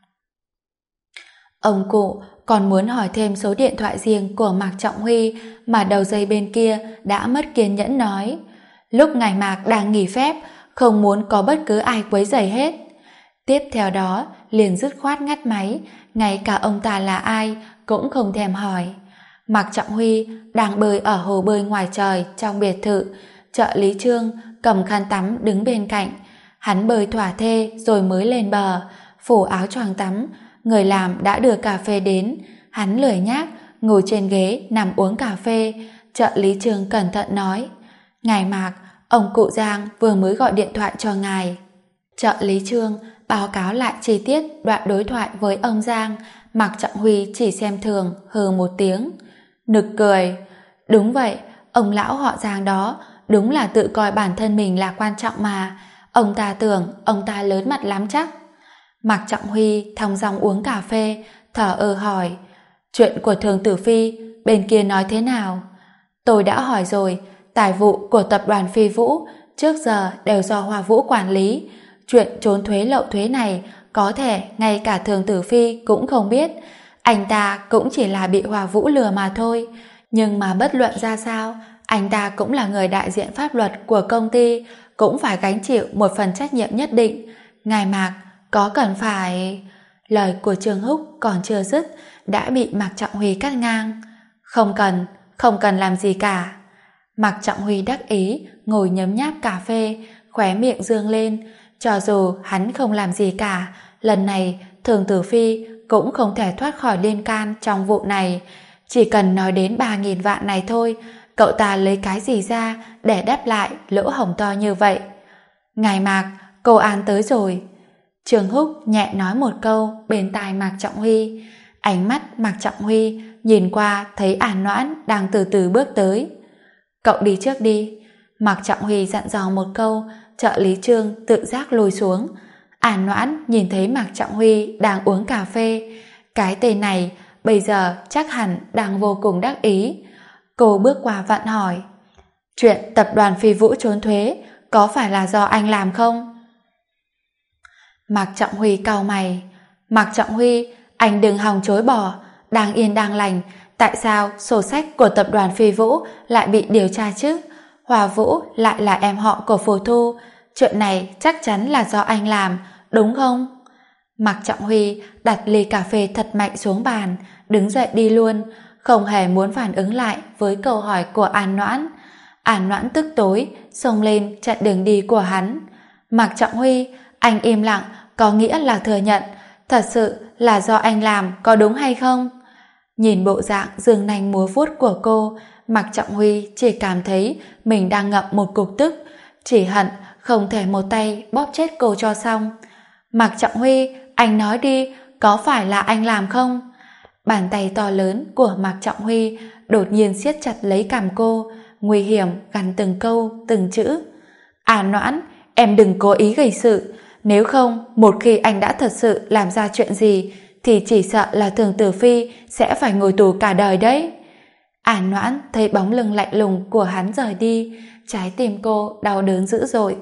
Ông cụ còn muốn hỏi thêm số điện thoại riêng của Mạc Trọng Huy mà đầu dây bên kia đã mất kiên nhẫn nói. Lúc ngài Mạc đang nghỉ phép, không muốn có bất cứ ai quấy rầy hết. Tiếp theo đó, liền dứt khoát ngắt máy, ngay cả ông ta là ai cũng không thèm hỏi. Mạc Trọng Huy đang bơi ở hồ bơi ngoài trời trong biệt thự, trợ lý Trương cầm khăn tắm đứng bên cạnh. Hắn bơi thỏa thê rồi mới lên bờ, phủ áo choàng tắm, người làm đã đưa cà phê đến. Hắn lười nhác ngồi trên ghế nằm uống cà phê. Trợ lý Trương cẩn thận nói, ngài Mạc, ông cụ Giang vừa mới gọi điện thoại cho ngài. Trợ lý Trương báo cáo lại chi tiết đoạn đối thoại với ông Giang. Mạc Trọng Huy chỉ xem thường, hừ một tiếng. Nực cười. Đúng vậy, ông lão họ Giang đó đúng là tự coi bản thân mình là quan trọng mà. Ông ta tưởng ông ta lớn mặt lắm chắc. Mạc Trọng Huy thong dong uống cà phê, thở ơ hỏi, chuyện của Thường Tử Phi bên kia nói thế nào? Tôi đã hỏi rồi, tài vụ của tập đoàn Phi Vũ trước giờ đều do Hoa Vũ quản lý. Chuyện trốn thuế lậu thuế này có thể ngay cả Thường Tử Phi cũng không biết. Anh ta cũng chỉ là bị Hoa Vũ lừa mà thôi. Nhưng mà bất luận ra sao, anh ta cũng là người đại diện pháp luật của công ty, cũng phải gánh chịu một phần trách nhiệm nhất định. Ngài Mạc có cần phải... Lời của Trương Húc còn chưa dứt đã bị Mạc Trọng Huy cắt ngang. Không cần làm gì cả. Mạc Trọng Huy đắc ý ngồi nhấm nháp cà phê, khóe miệng dương lên. Cho dù hắn không làm gì cả, lần này Thường Tử Phi cũng không thể thoát khỏi liên can trong vụ này. Chỉ cần nói đến 3.000 vạn này thôi, cậu ta lấy cái gì ra để đáp lại lỗ hổng to như vậy? Ngài Mạc, cô An tới rồi. Trương Húc nhẹ nói một câu bên tai Mạc Trọng Huy. Ánh mắt Mạc Trọng Huy nhìn qua thấy An Noãn đang từ từ bước tới. Cậu đi trước đi. Mạc Trọng Huy dặn dò một câu, trợ lý Trương tự giác lùi xuống. An Noãn nhìn thấy Mạc Trọng Huy đang uống cà phê. Cái tên này bây giờ chắc hẳn đang vô cùng đắc ý. Cô bước qua vặn hỏi, chuyện tập đoàn Phi Vũ trốn thuế có phải là do anh làm không? Mạc Trọng Huy cau mày. Mạc Trọng Huy, anh đừng hòng chối bỏ. Đang yên đang lành, tại sao sổ sách của tập đoàn Phi Vũ lại bị điều tra chứ? Hòa Vũ lại là em họ của Phù Thu. Chuyện này chắc chắn là do anh làm, đúng không? Mạc Trọng Huy đặt ly cà phê thật mạnh xuống bàn, đứng dậy đi luôn, không hề muốn phản ứng lại với câu hỏi của An Noãn. An Noãn tức tối xông lên chặn đường đi của hắn. Mạc Trọng Huy, anh im lặng có nghĩa là thừa nhận thật sự là do anh làm, có đúng hay không? Nhìn bộ dạng giương nanh múa vuốt của cô, Mạc Trọng Huy chỉ cảm thấy mình đang ngậm một cục tức, chỉ hận không thể một tay bóp chết cô cho xong. Mạc Trọng Huy, anh nói đi, có phải là anh làm không? Bàn tay to lớn của Mạc Trọng Huy đột nhiên siết chặt lấy cằm cô, nguy hiểm gằn từng câu từng chữ. À Noãn, em đừng cố ý gây sự, nếu không một khi anh đã thật sự làm ra chuyện gì thì chỉ sợ là Thường Tử Phi sẽ phải ngồi tù cả đời đấy. À Noãn thấy bóng lưng lạnh lùng của hắn rời đi, trái tim cô đau đớn dữ dội.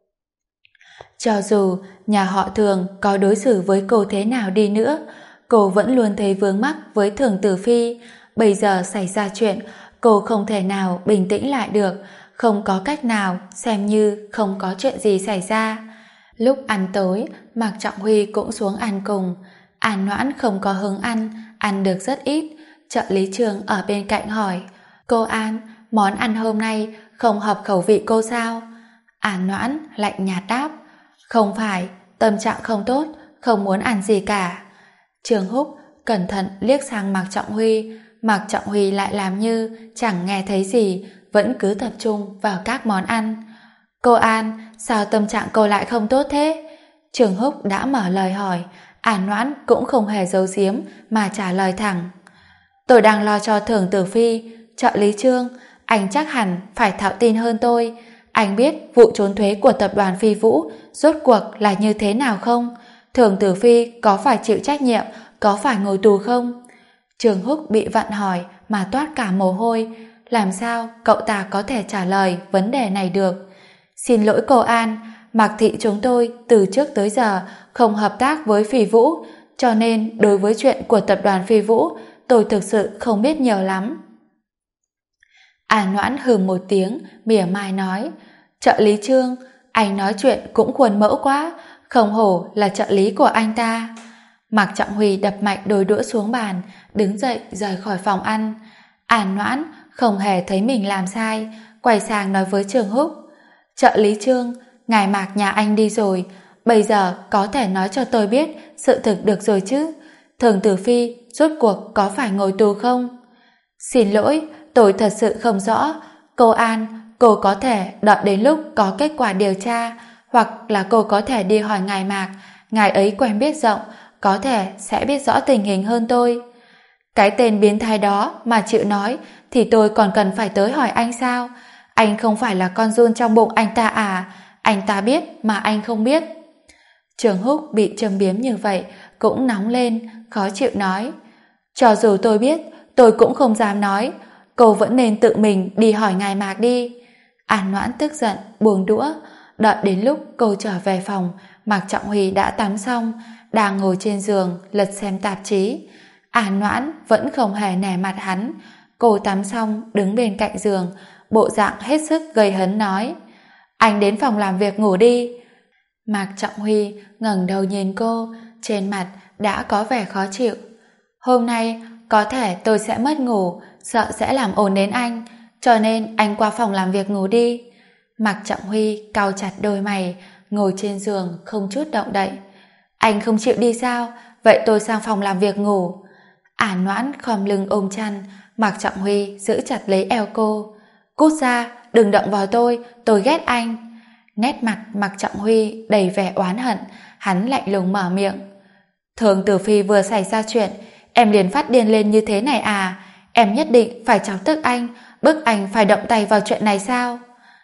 Cho dù nhà họ Thường có đối xử với cô thế nào đi nữa, cô vẫn luôn thấy vướng mắc với Thường Tử Phi. Bây giờ xảy ra chuyện, cô không thể nào bình tĩnh lại được, không có cách nào xem như không có chuyện gì xảy ra. Lúc ăn tối, Mạc Trọng Huy cũng xuống ăn cùng. An Noãn không có hứng ăn được rất ít. Trợ lý Trường ở bên cạnh hỏi, cô An, món ăn hôm nay không hợp khẩu vị cô sao? An Noãn lạnh nhạt đáp, không phải, tâm trạng không tốt, không muốn ăn gì cả. Trường Húc cẩn thận liếc sang Mạc Trọng Huy, Mạc Trọng Huy lại làm như chẳng nghe thấy gì, vẫn cứ tập trung vào các món ăn. Cô An, sao tâm trạng cô lại không tốt thế? Trường Húc đã mở lời hỏi, An Noãn cũng không hề giấu giếm mà trả lời thẳng. Tôi đang lo cho Thường Tử Phi. Trợ lý Trương, anh chắc hẳn phải thạo tin hơn tôi. Anh biết vụ trốn thuế của tập đoàn Phi Vũ rốt cuộc là như thế nào không? Thường Tử Phi có phải chịu trách nhiệm, có phải ngồi tù không? Trường Húc bị vặn hỏi mà toát cả mồ hôi. Làm sao cậu ta có thể trả lời vấn đề này được? Xin lỗi cô An, Mạc Thị chúng tôi từ trước tới giờ không hợp tác với Phi Vũ, cho nên đối với chuyện của tập đoàn Phi Vũ tôi thực sự không biết nhiều lắm. An Noãn hừ một tiếng, mỉa mai nói, trợ lý Trương, anh nói chuyện cũng khuôn mẫu quá, không hổ là trợ lý của anh ta. Mạc Trọng Huy đập mạnh đôi đũa xuống bàn, đứng dậy rời khỏi phòng ăn. An Noãn không hề thấy mình làm sai, quay sang nói với Trường Húc, trợ lý Trương, ngài Mạc nhà anh đi rồi, bây giờ có thể nói cho tôi biết sự thực được rồi chứ? Thường Tử Phi rốt cuộc có phải ngồi tù không? Xin lỗi, tôi thật sự không rõ. Cô An, cô có thể đợi đến lúc có kết quả điều tra, hoặc là cô có thể đi hỏi ngài Mạc, ngài ấy quen biết rộng, có thể sẽ biết rõ tình hình hơn tôi. Cái tên biến thái đó mà chịu nói thì tôi còn cần phải tới hỏi anh sao? Anh không phải là con giun trong bụng anh ta à? Anh ta biết mà anh không biết. Trường Húc bị châm biếm như vậy cũng nóng lên, khó chịu nói, cho dù tôi biết tôi cũng không dám nói, cô vẫn nên tự mình đi hỏi ngài Mạc đi. An Noãn tức giận buông đũa. Đợi đến lúc cô trở về phòng, Mạc Trọng Huy đã tắm xong, đang ngồi trên giường lật xem tạp chí. An Noãn vẫn không hề nể mặt hắn. Cô tắm xong đứng bên cạnh giường, bộ dạng hết sức gây hấn nói, anh đến phòng làm việc ngủ đi. Mạc Trọng Huy ngẩng đầu nhìn cô, trên mặt đã có vẻ khó chịu. Hôm nay có thể tôi sẽ mất ngủ, sợ sẽ làm ồn đến anh, cho nên anh qua phòng làm việc ngủ đi. Mạc Trọng Huy cau chặt đôi mày, ngồi trên giường không chút động đậy. Anh không chịu đi sao? Vậy tôi sang phòng làm việc ngủ. An Noãn khom lưng ôm chăn, Mạc Trọng Huy giữ chặt lấy eo cô. Cút ra, đừng động vào tôi ghét anh. Nét mặt Mạc Trọng Huy đầy vẻ oán hận, hắn lạnh lùng mở miệng. Thường Tử Phi vừa xảy ra chuyện, em liền phát điên lên như thế này à? Em nhất định phải chọc tức anh, bức anh phải động tay vào chuyện này sao?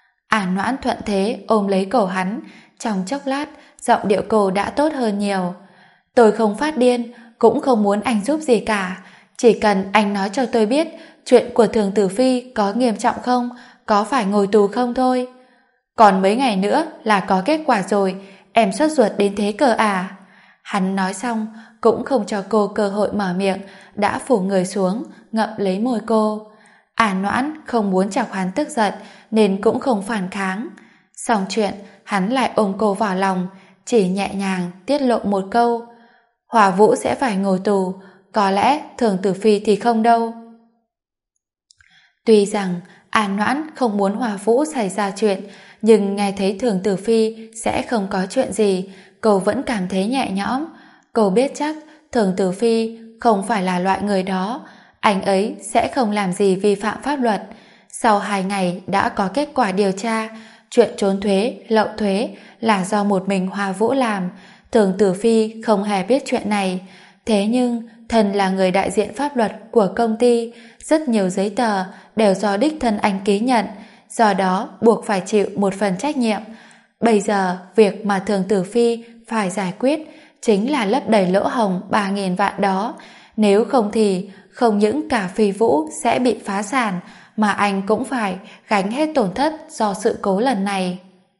An Noãn thuận thế ôm lấy cổ hắn, trong chốc lát giọng điệu cô đã tốt hơn nhiều. Tôi không phát điên, cũng không muốn anh giúp gì cả, chỉ cần anh nói cho tôi biết chuyện của Thường Tử Phi có nghiêm trọng không, có phải ngồi tù không thôi. Còn mấy ngày nữa là có kết quả rồi, em sốt ruột đến thế cơ à? Hắn nói xong cũng không cho cô cơ hội mở miệng, đã phủ người xuống ngậm lấy môi cô. An Noãn không muốn chọc hắn tức giận nên cũng không phản kháng. Xong chuyện, hắn lại ôm cô vào lòng, chỉ nhẹ nhàng tiết lộ một câu, Hòa Vũ sẽ phải ngồi tù, có lẽ Thường Tử Phi thì không đâu. Tuy rằng An Noãn không muốn Hòa Vũ xảy ra chuyện, nhưng nghe thấy Thường Tử Phi sẽ không có chuyện gì, cô vẫn cảm thấy nhẹ nhõm. Cô biết chắc Thường Tử Phi không phải là loại người đó, anh ấy sẽ không làm gì vi phạm pháp luật. Sau 2 ngày đã có kết quả điều tra, chuyện trốn thuế, lậu thuế là do một mình Hòa Vũ làm. Thường Tử Phi không hề biết chuyện này. Thế nhưng thân là người đại diện pháp luật của công ty, rất nhiều giấy tờ đều do đích thân anh ký nhận, do đó buộc phải chịu một phần trách nhiệm. Bây giờ việc mà Thường Tử Phi phải giải quyết chính là lấp đầy lỗ hổng 3.000 vạn đó. Nếu không thì không những cả Phi Vũ sẽ bị phá sản, mà anh cũng phải gánh hết tổn thất do sự cố lần này.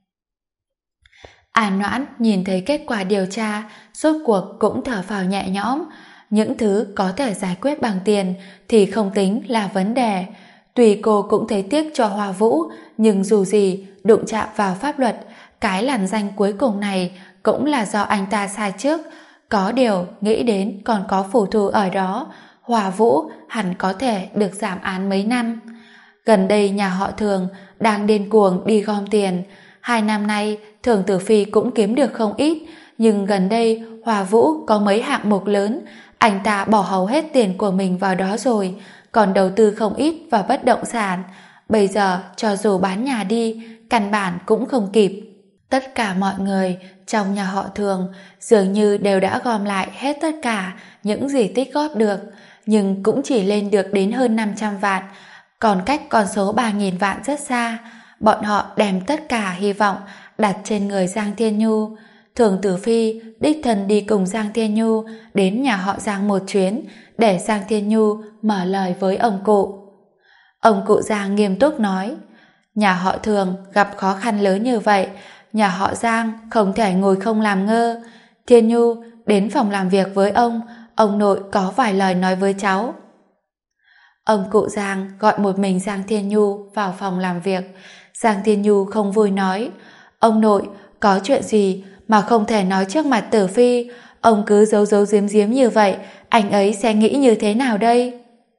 An Noãn nhìn thấy kết quả điều tra, rốt cuộc cũng thở phào nhẹ nhõm. Những thứ có thể giải quyết bằng tiền thì không tính là vấn đề. Tuy cô cũng thấy tiếc cho Hòa Vũ, nhưng dù gì đụng chạm vào pháp luật, cái lằn danh cuối cùng này cũng là do anh ta sai trước. Có điều nghĩ đến còn có phủ thù ở đó, Hòa Vũ hẳn có thể được giảm án mấy năm. Gần đây nhà họ Thường đang điên cuồng đi gom tiền. 2 năm nay Thường Tử Phi cũng kiếm được không ít, nhưng gần đây Hòa Vũ có mấy hạng mục lớn, anh ta bỏ hầu hết tiền của mình vào đó rồi, còn đầu tư không ít vào bất động sản. Bây giờ cho dù bán nhà đi, căn bản cũng không kịp. Tất cả mọi người trong nhà họ Thường dường như đều đã gom lại hết tất cả những gì tích góp được, nhưng cũng chỉ lên được đến hơn 500 vạn, còn cách con số 3.000 vạn rất xa. Bọn họ đem tất cả hy vọng đặt trên người Giang Thiên Nhu. Thường Tử Phi đích thân đi cùng Giang Thiên Nhu đến nhà họ Giang một chuyến để Giang Thiên Nhu mở lời với ông cụ. Ông cụ Giang nghiêm túc nói, nhà họ Thường gặp khó khăn lớn như vậy, nhà họ Giang không thể ngồi không làm ngơ. Thiên Nhu đến phòng làm việc với ông nội có vài lời nói với cháu. Ông cụ Giang gọi một mình Giang Thiên Nhu vào phòng làm việc. Giang Thiên Nhu không vui nói, ông nội, có chuyện gì mà không thể nói trước mặt Tử Phi, ông cứ giấu giấu giếm giếm như vậy, anh ấy sẽ nghĩ như thế nào đây?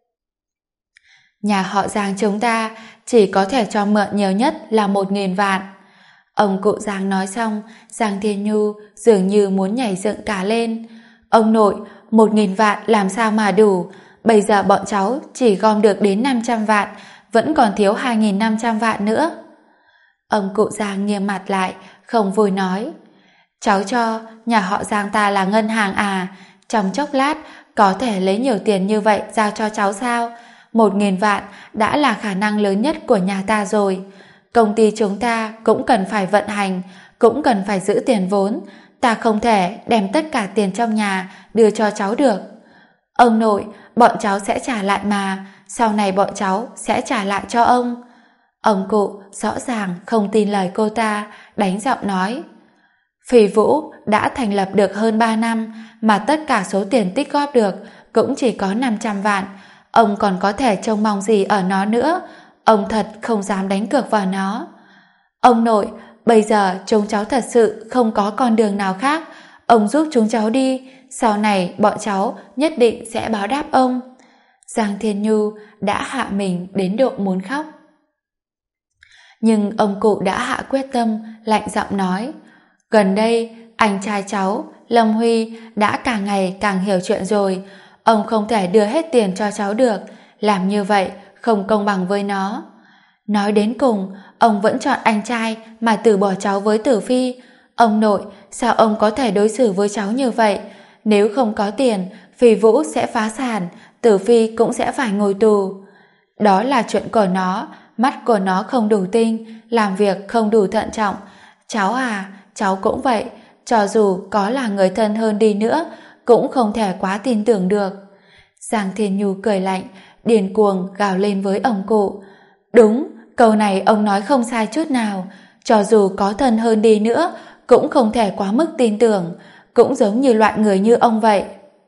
Nhà họ Giang chúng ta chỉ có thể cho mượn nhiều nhất là 1.000 vạn. Ông cụ Giang nói xong, Giang Thiên Nhu dường như muốn nhảy dựng cả lên. Ông nội, 1.000 vạn làm sao mà đủ? Bây giờ bọn cháu chỉ gom được đến 500 vạn, vẫn còn thiếu 2.500 vạn nữa. Ông cụ Giang nghiêm mặt lại, không vui nói, cháu cho nhà họ Giang ta là ngân hàng à? Trong chốc lát có thể lấy nhiều tiền như vậy giao cho cháu sao? 1.000 vạn đã là khả năng lớn nhất của nhà ta rồi. Công ty chúng ta cũng cần phải vận hành, cũng cần phải giữ tiền vốn. Ta không thể đem tất cả tiền trong nhà đưa cho cháu được. Ông nội, bọn cháu sẽ trả lại mà, sau này bọn cháu sẽ trả lại cho ông. Ông cụ rõ ràng không tin lời cô ta, đánh giọng nói, Phi Vũ đã thành lập được hơn 3 năm mà tất cả số tiền tích góp được cũng chỉ có 500 vạn. Ông còn có thể trông mong gì ở nó nữa? Ông thật không dám đánh cược vào nó. Ông nội, bây giờ chúng cháu thật sự không có con đường nào khác. Ông giúp chúng cháu đi, sau này bọn cháu nhất định sẽ báo đáp ông. Giang Thiên Nhu đã hạ mình đến độ muốn khóc. Nhưng ông cụ đã hạ quyết tâm, lạnh giọng nói, gần đây anh trai cháu Lâm Huy đã càng ngày càng hiểu chuyện rồi. Ông không thể đưa hết tiền cho cháu được, làm như vậy không công bằng với nó. Nói đến cùng, ông vẫn chọn anh trai mà từ bỏ cháu với Tử Phi. Ông nội, sao ông có thể đối xử với cháu như vậy? Nếu không có tiền, Phi Vũ sẽ phá sản, Tử Phi cũng sẽ phải ngồi tù. Đó là chuyện của nó, mắt của nó không đủ tinh, làm việc không đủ thận trọng. Cháu à, cháu cũng vậy, cho dù có là người thân hơn đi nữa, cũng không thể quá tin tưởng được. Giang Thiên Nhu cười lạnh, điên cuồng gào lên với ông cụ. Đúng, câu này ông nói không sai chút nào, cho dù có thân hơn đi nữa, cũng không thể quá mức tin tưởng, cũng giống như loại người như ông vậy.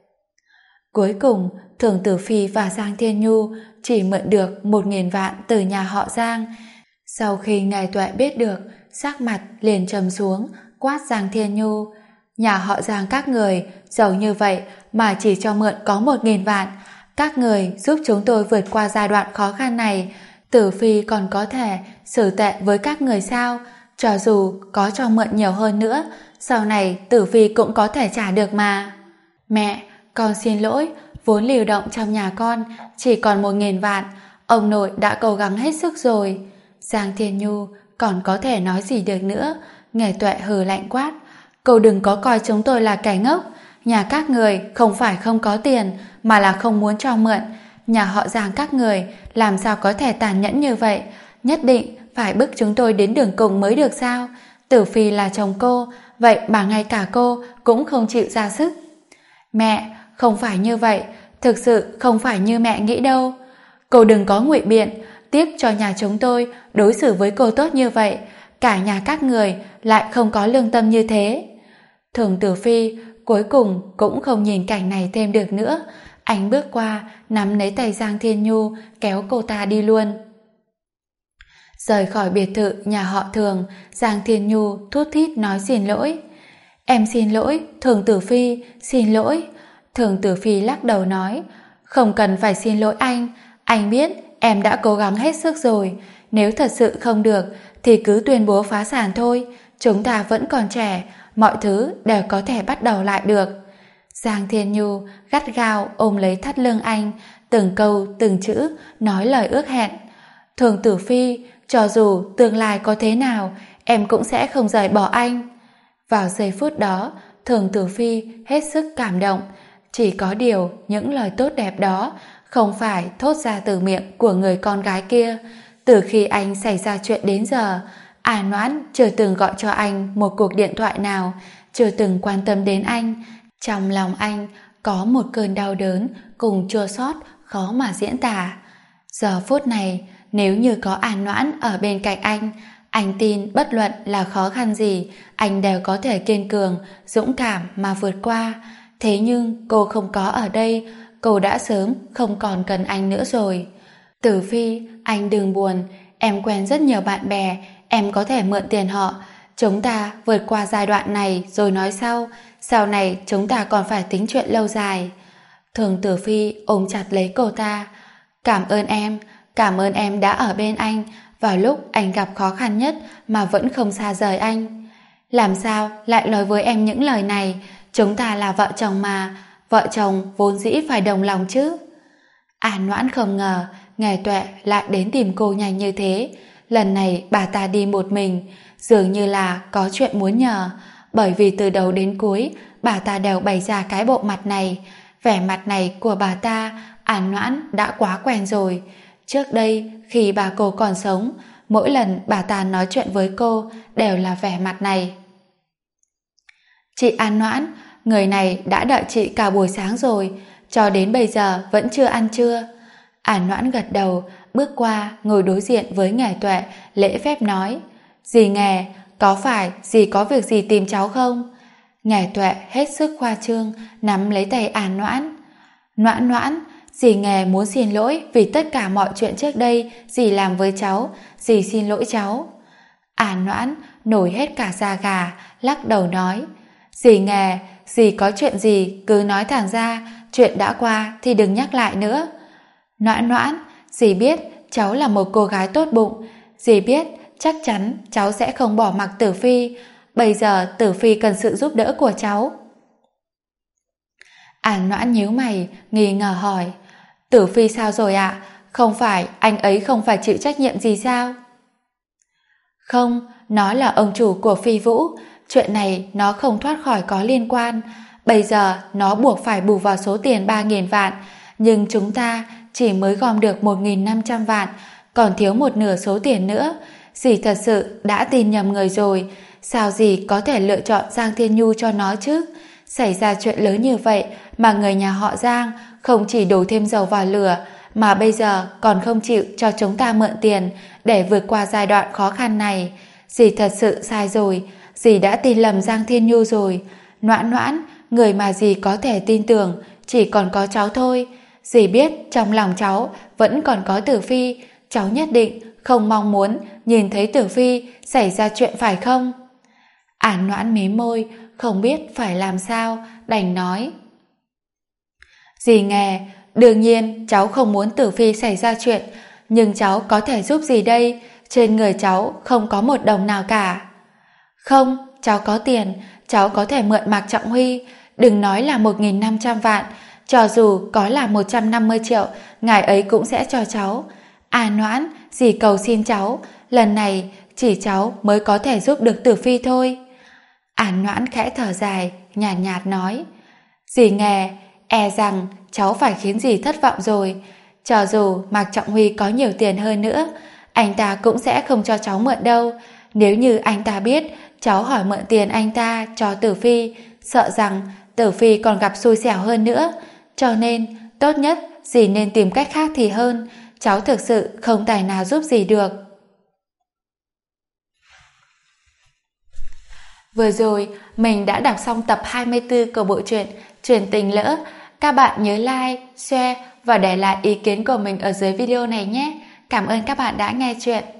Cuối cùng, Thường Tử Phi và Giang Thiên Nhu chỉ mượn được 1.000 vạn từ nhà họ Giang. Sau khi ngài Tuệ biết được, sắc mặt liền trầm xuống, quát Giang Thiên Nhu, nhà họ Giang các người giàu như vậy mà chỉ cho mượn có 1.000 vạn, các người giúp chúng tôi vượt qua giai đoạn khó khăn này, Tử Phi còn có thể xử tệ với các người sao? Cho dù có cho mượn nhiều hơn nữa, sau này Tử Phi cũng có thể trả được mà. Mẹ, con xin lỗi, vốn lưu động trong nhà con chỉ còn 1.000 vạn, ông nội đã cố gắng hết sức rồi. Giang Thiên Nhu còn có thể nói gì được nữa, Ngải Tuệ hừ lạnh quát, cậu đừng có coi chúng tôi là kẻ ngốc, nhà các người không phải không có tiền mà là không muốn cho mượn. Nhà họ Giang các người làm sao có thể tàn nhẫn như vậy, nhất định phải bức chúng tôi đến đường cùng mới được sao? Tử Phi là chồng cô, vậy mà ngay cả cô cũng không chịu ra sức. Mẹ, không phải như vậy, thực sự không phải như mẹ nghĩ đâu. Cô đừng có ngụy biện, tiếc cho nhà chúng tôi đối xử với cô tốt như vậy, cả nhà các người lại không có lương tâm như thế. Thường Tử Phi cuối cùng cũng không nhìn cảnh này thêm được nữa, anh bước qua nắm lấy tay Giang Thiên Nhu kéo cô ta đi luôn. Rời khỏi biệt thự nhà họ Thường, Giang Thiên Nhu thút thít nói xin lỗi. Em xin lỗi, Thường Tử Phi, xin lỗi. Thường Tử Phi lắc đầu nói, không cần phải xin lỗi anh biết em đã cố gắng hết sức rồi, nếu thật sự không được thì cứ tuyên bố phá sản thôi, chúng ta vẫn còn trẻ, mọi thứ đều có thể bắt đầu lại được. Giang Thiên Nhu gắt gao ôm lấy thắt lưng anh, từng câu từng chữ nói lời ước hẹn. Thường Tử Phi, cho dù tương lai có thế nào, em cũng sẽ không rời bỏ anh. Vào giây phút đó, Thường Tử Phi hết sức cảm động. Chỉ có điều những lời tốt đẹp đó không phải thốt ra từ miệng của người con gái kia. Từ khi anh xảy ra chuyện đến giờ, A Noãn chưa từng gọi cho anh một cuộc điện thoại nào, chưa từng quan tâm đến anh. Trong lòng anh có một cơn đau đớn cùng chua xót khó mà diễn tả. Giờ phút này, nếu như có A Noãn ở bên cạnh anh tin bất luận là khó khăn gì, anh đều có thể kiên cường, dũng cảm mà vượt qua. Thế nhưng cô không có ở đây, cô đã sớm không còn cần anh nữa rồi. Tử Phi, anh đừng buồn, em quen rất nhiều bạn bè, em có thể mượn tiền họ. Chúng ta vượt qua giai đoạn này rồi nói sau này chúng ta còn phải tính chuyện lâu dài. Thường Tử Phi ôm chặt lấy cô ta. Cảm ơn em đã ở bên anh vào lúc anh gặp khó khăn nhất mà vẫn không xa rời anh. Làm sao lại nói với em những lời này? Chúng ta là vợ chồng mà, vợ chồng vốn dĩ phải đồng lòng chứ. A Noãn không ngờ Ngài Tuệ lại đến tìm cô nhanh như thế. Lần này bà ta đi một mình, dường như là có chuyện muốn nhờ, bởi vì từ đầu đến cuối bà ta đều bày ra cái bộ mặt này. Vẻ mặt này của bà ta A Noãn đã quá quen rồi. Trước đây khi bà cô còn sống, mỗi lần bà ta nói chuyện với cô đều là vẻ mặt này. Chị An Noãn, người này đã đợi chị cả buổi sáng rồi, cho đến bây giờ vẫn chưa ăn trưa. An Noãn gật đầu, bước qua ngồi đối diện với Ngải Tuệ, lễ phép nói: Dì Nghè, có phải dì có việc gì tìm cháu không? Ngải Tuệ hết sức khoa trương nắm lấy tay An Noãn. Noãn, dì Nghè muốn xin lỗi vì tất cả mọi chuyện trước đây dì làm với cháu, dì xin lỗi cháu. An Noãn nổi hết cả da gà, lắc đầu nói: Dì Nghè, dì có chuyện gì cứ nói thẳng ra, chuyện đã qua thì đừng nhắc lại nữa. Noãn, dì biết cháu là một cô gái tốt bụng, dì biết chắc chắn cháu sẽ không bỏ mặc Tử Phi. Bây giờ Tử Phi cần sự giúp đỡ của cháu. An Noãn nhíu mày, nghi ngờ hỏi: Tử Phi sao rồi ạ? Không phải anh ấy không phải chịu trách nhiệm gì sao? Không, nó là ông chủ của Phi Vũ. Chuyện này nó không thoát khỏi có liên quan. Bây giờ nó buộc phải bù vào số tiền 3.000 vạn, nhưng chúng ta chỉ mới gom được 1.500 vạn, còn thiếu một nửa số tiền nữa. Dì thật sự đã tin nhầm người rồi. Sao dì có thể lựa chọn Giang Thiên Nhu cho nó chứ? Xảy ra chuyện lớn như vậy mà người nhà họ Giang không chỉ đổ thêm dầu vào lửa, mà bây giờ còn không chịu cho chúng ta mượn tiền để vượt qua giai đoạn khó khăn này. Dì thật sự sai rồi, dì đã tin lầm Giang Thiên Nhu rồi. Noãn, người mà dì có thể tin tưởng chỉ còn có cháu thôi. Dì biết trong lòng cháu vẫn còn có Tử Phi, cháu nhất định không mong muốn nhìn thấy Tử Phi xảy ra chuyện phải không? An Noãn mím môi, không biết phải làm sao, đành nói: Dì Nghè, đương nhiên cháu không muốn Tử Phi xảy ra chuyện, nhưng cháu có thể giúp gì đây? Trên người cháu không có một đồng nào cả. Không, cháu có tiền, cháu có thể mượn Mạc Trọng Huy. Đừng nói là 1.500 vạn, cho dù có là 150 triệu, ngài ấy cũng sẽ cho cháu. An Noãn, dì cầu xin cháu, lần này chỉ cháu mới có thể giúp được Tử Phi thôi. An Noãn khẽ thở dài, nhàn nhạt nói: Dì Nghè, e rằng cháu phải khiến dì thất vọng rồi. Cho dù Mạc Trọng Huy có nhiều tiền hơn nữa, anh ta cũng sẽ không cho cháu mượn đâu. Nếu như anh ta biết cháu hỏi mượn tiền anh ta cho Tử Phi, sợ rằng Tử Phi còn gặp xui xẻo hơn nữa. Cho nên tốt nhất dì nên tìm cách khác thì hơn. Cháu thực sự không tài nào giúp dì được. Vừa rồi mình đã đọc xong tập 24 của bộ truyện Truyền Tình Lỡ. Các bạn nhớ like, share và để lại ý kiến của mình ở dưới video này nhé. Cảm ơn các bạn đã nghe chuyện.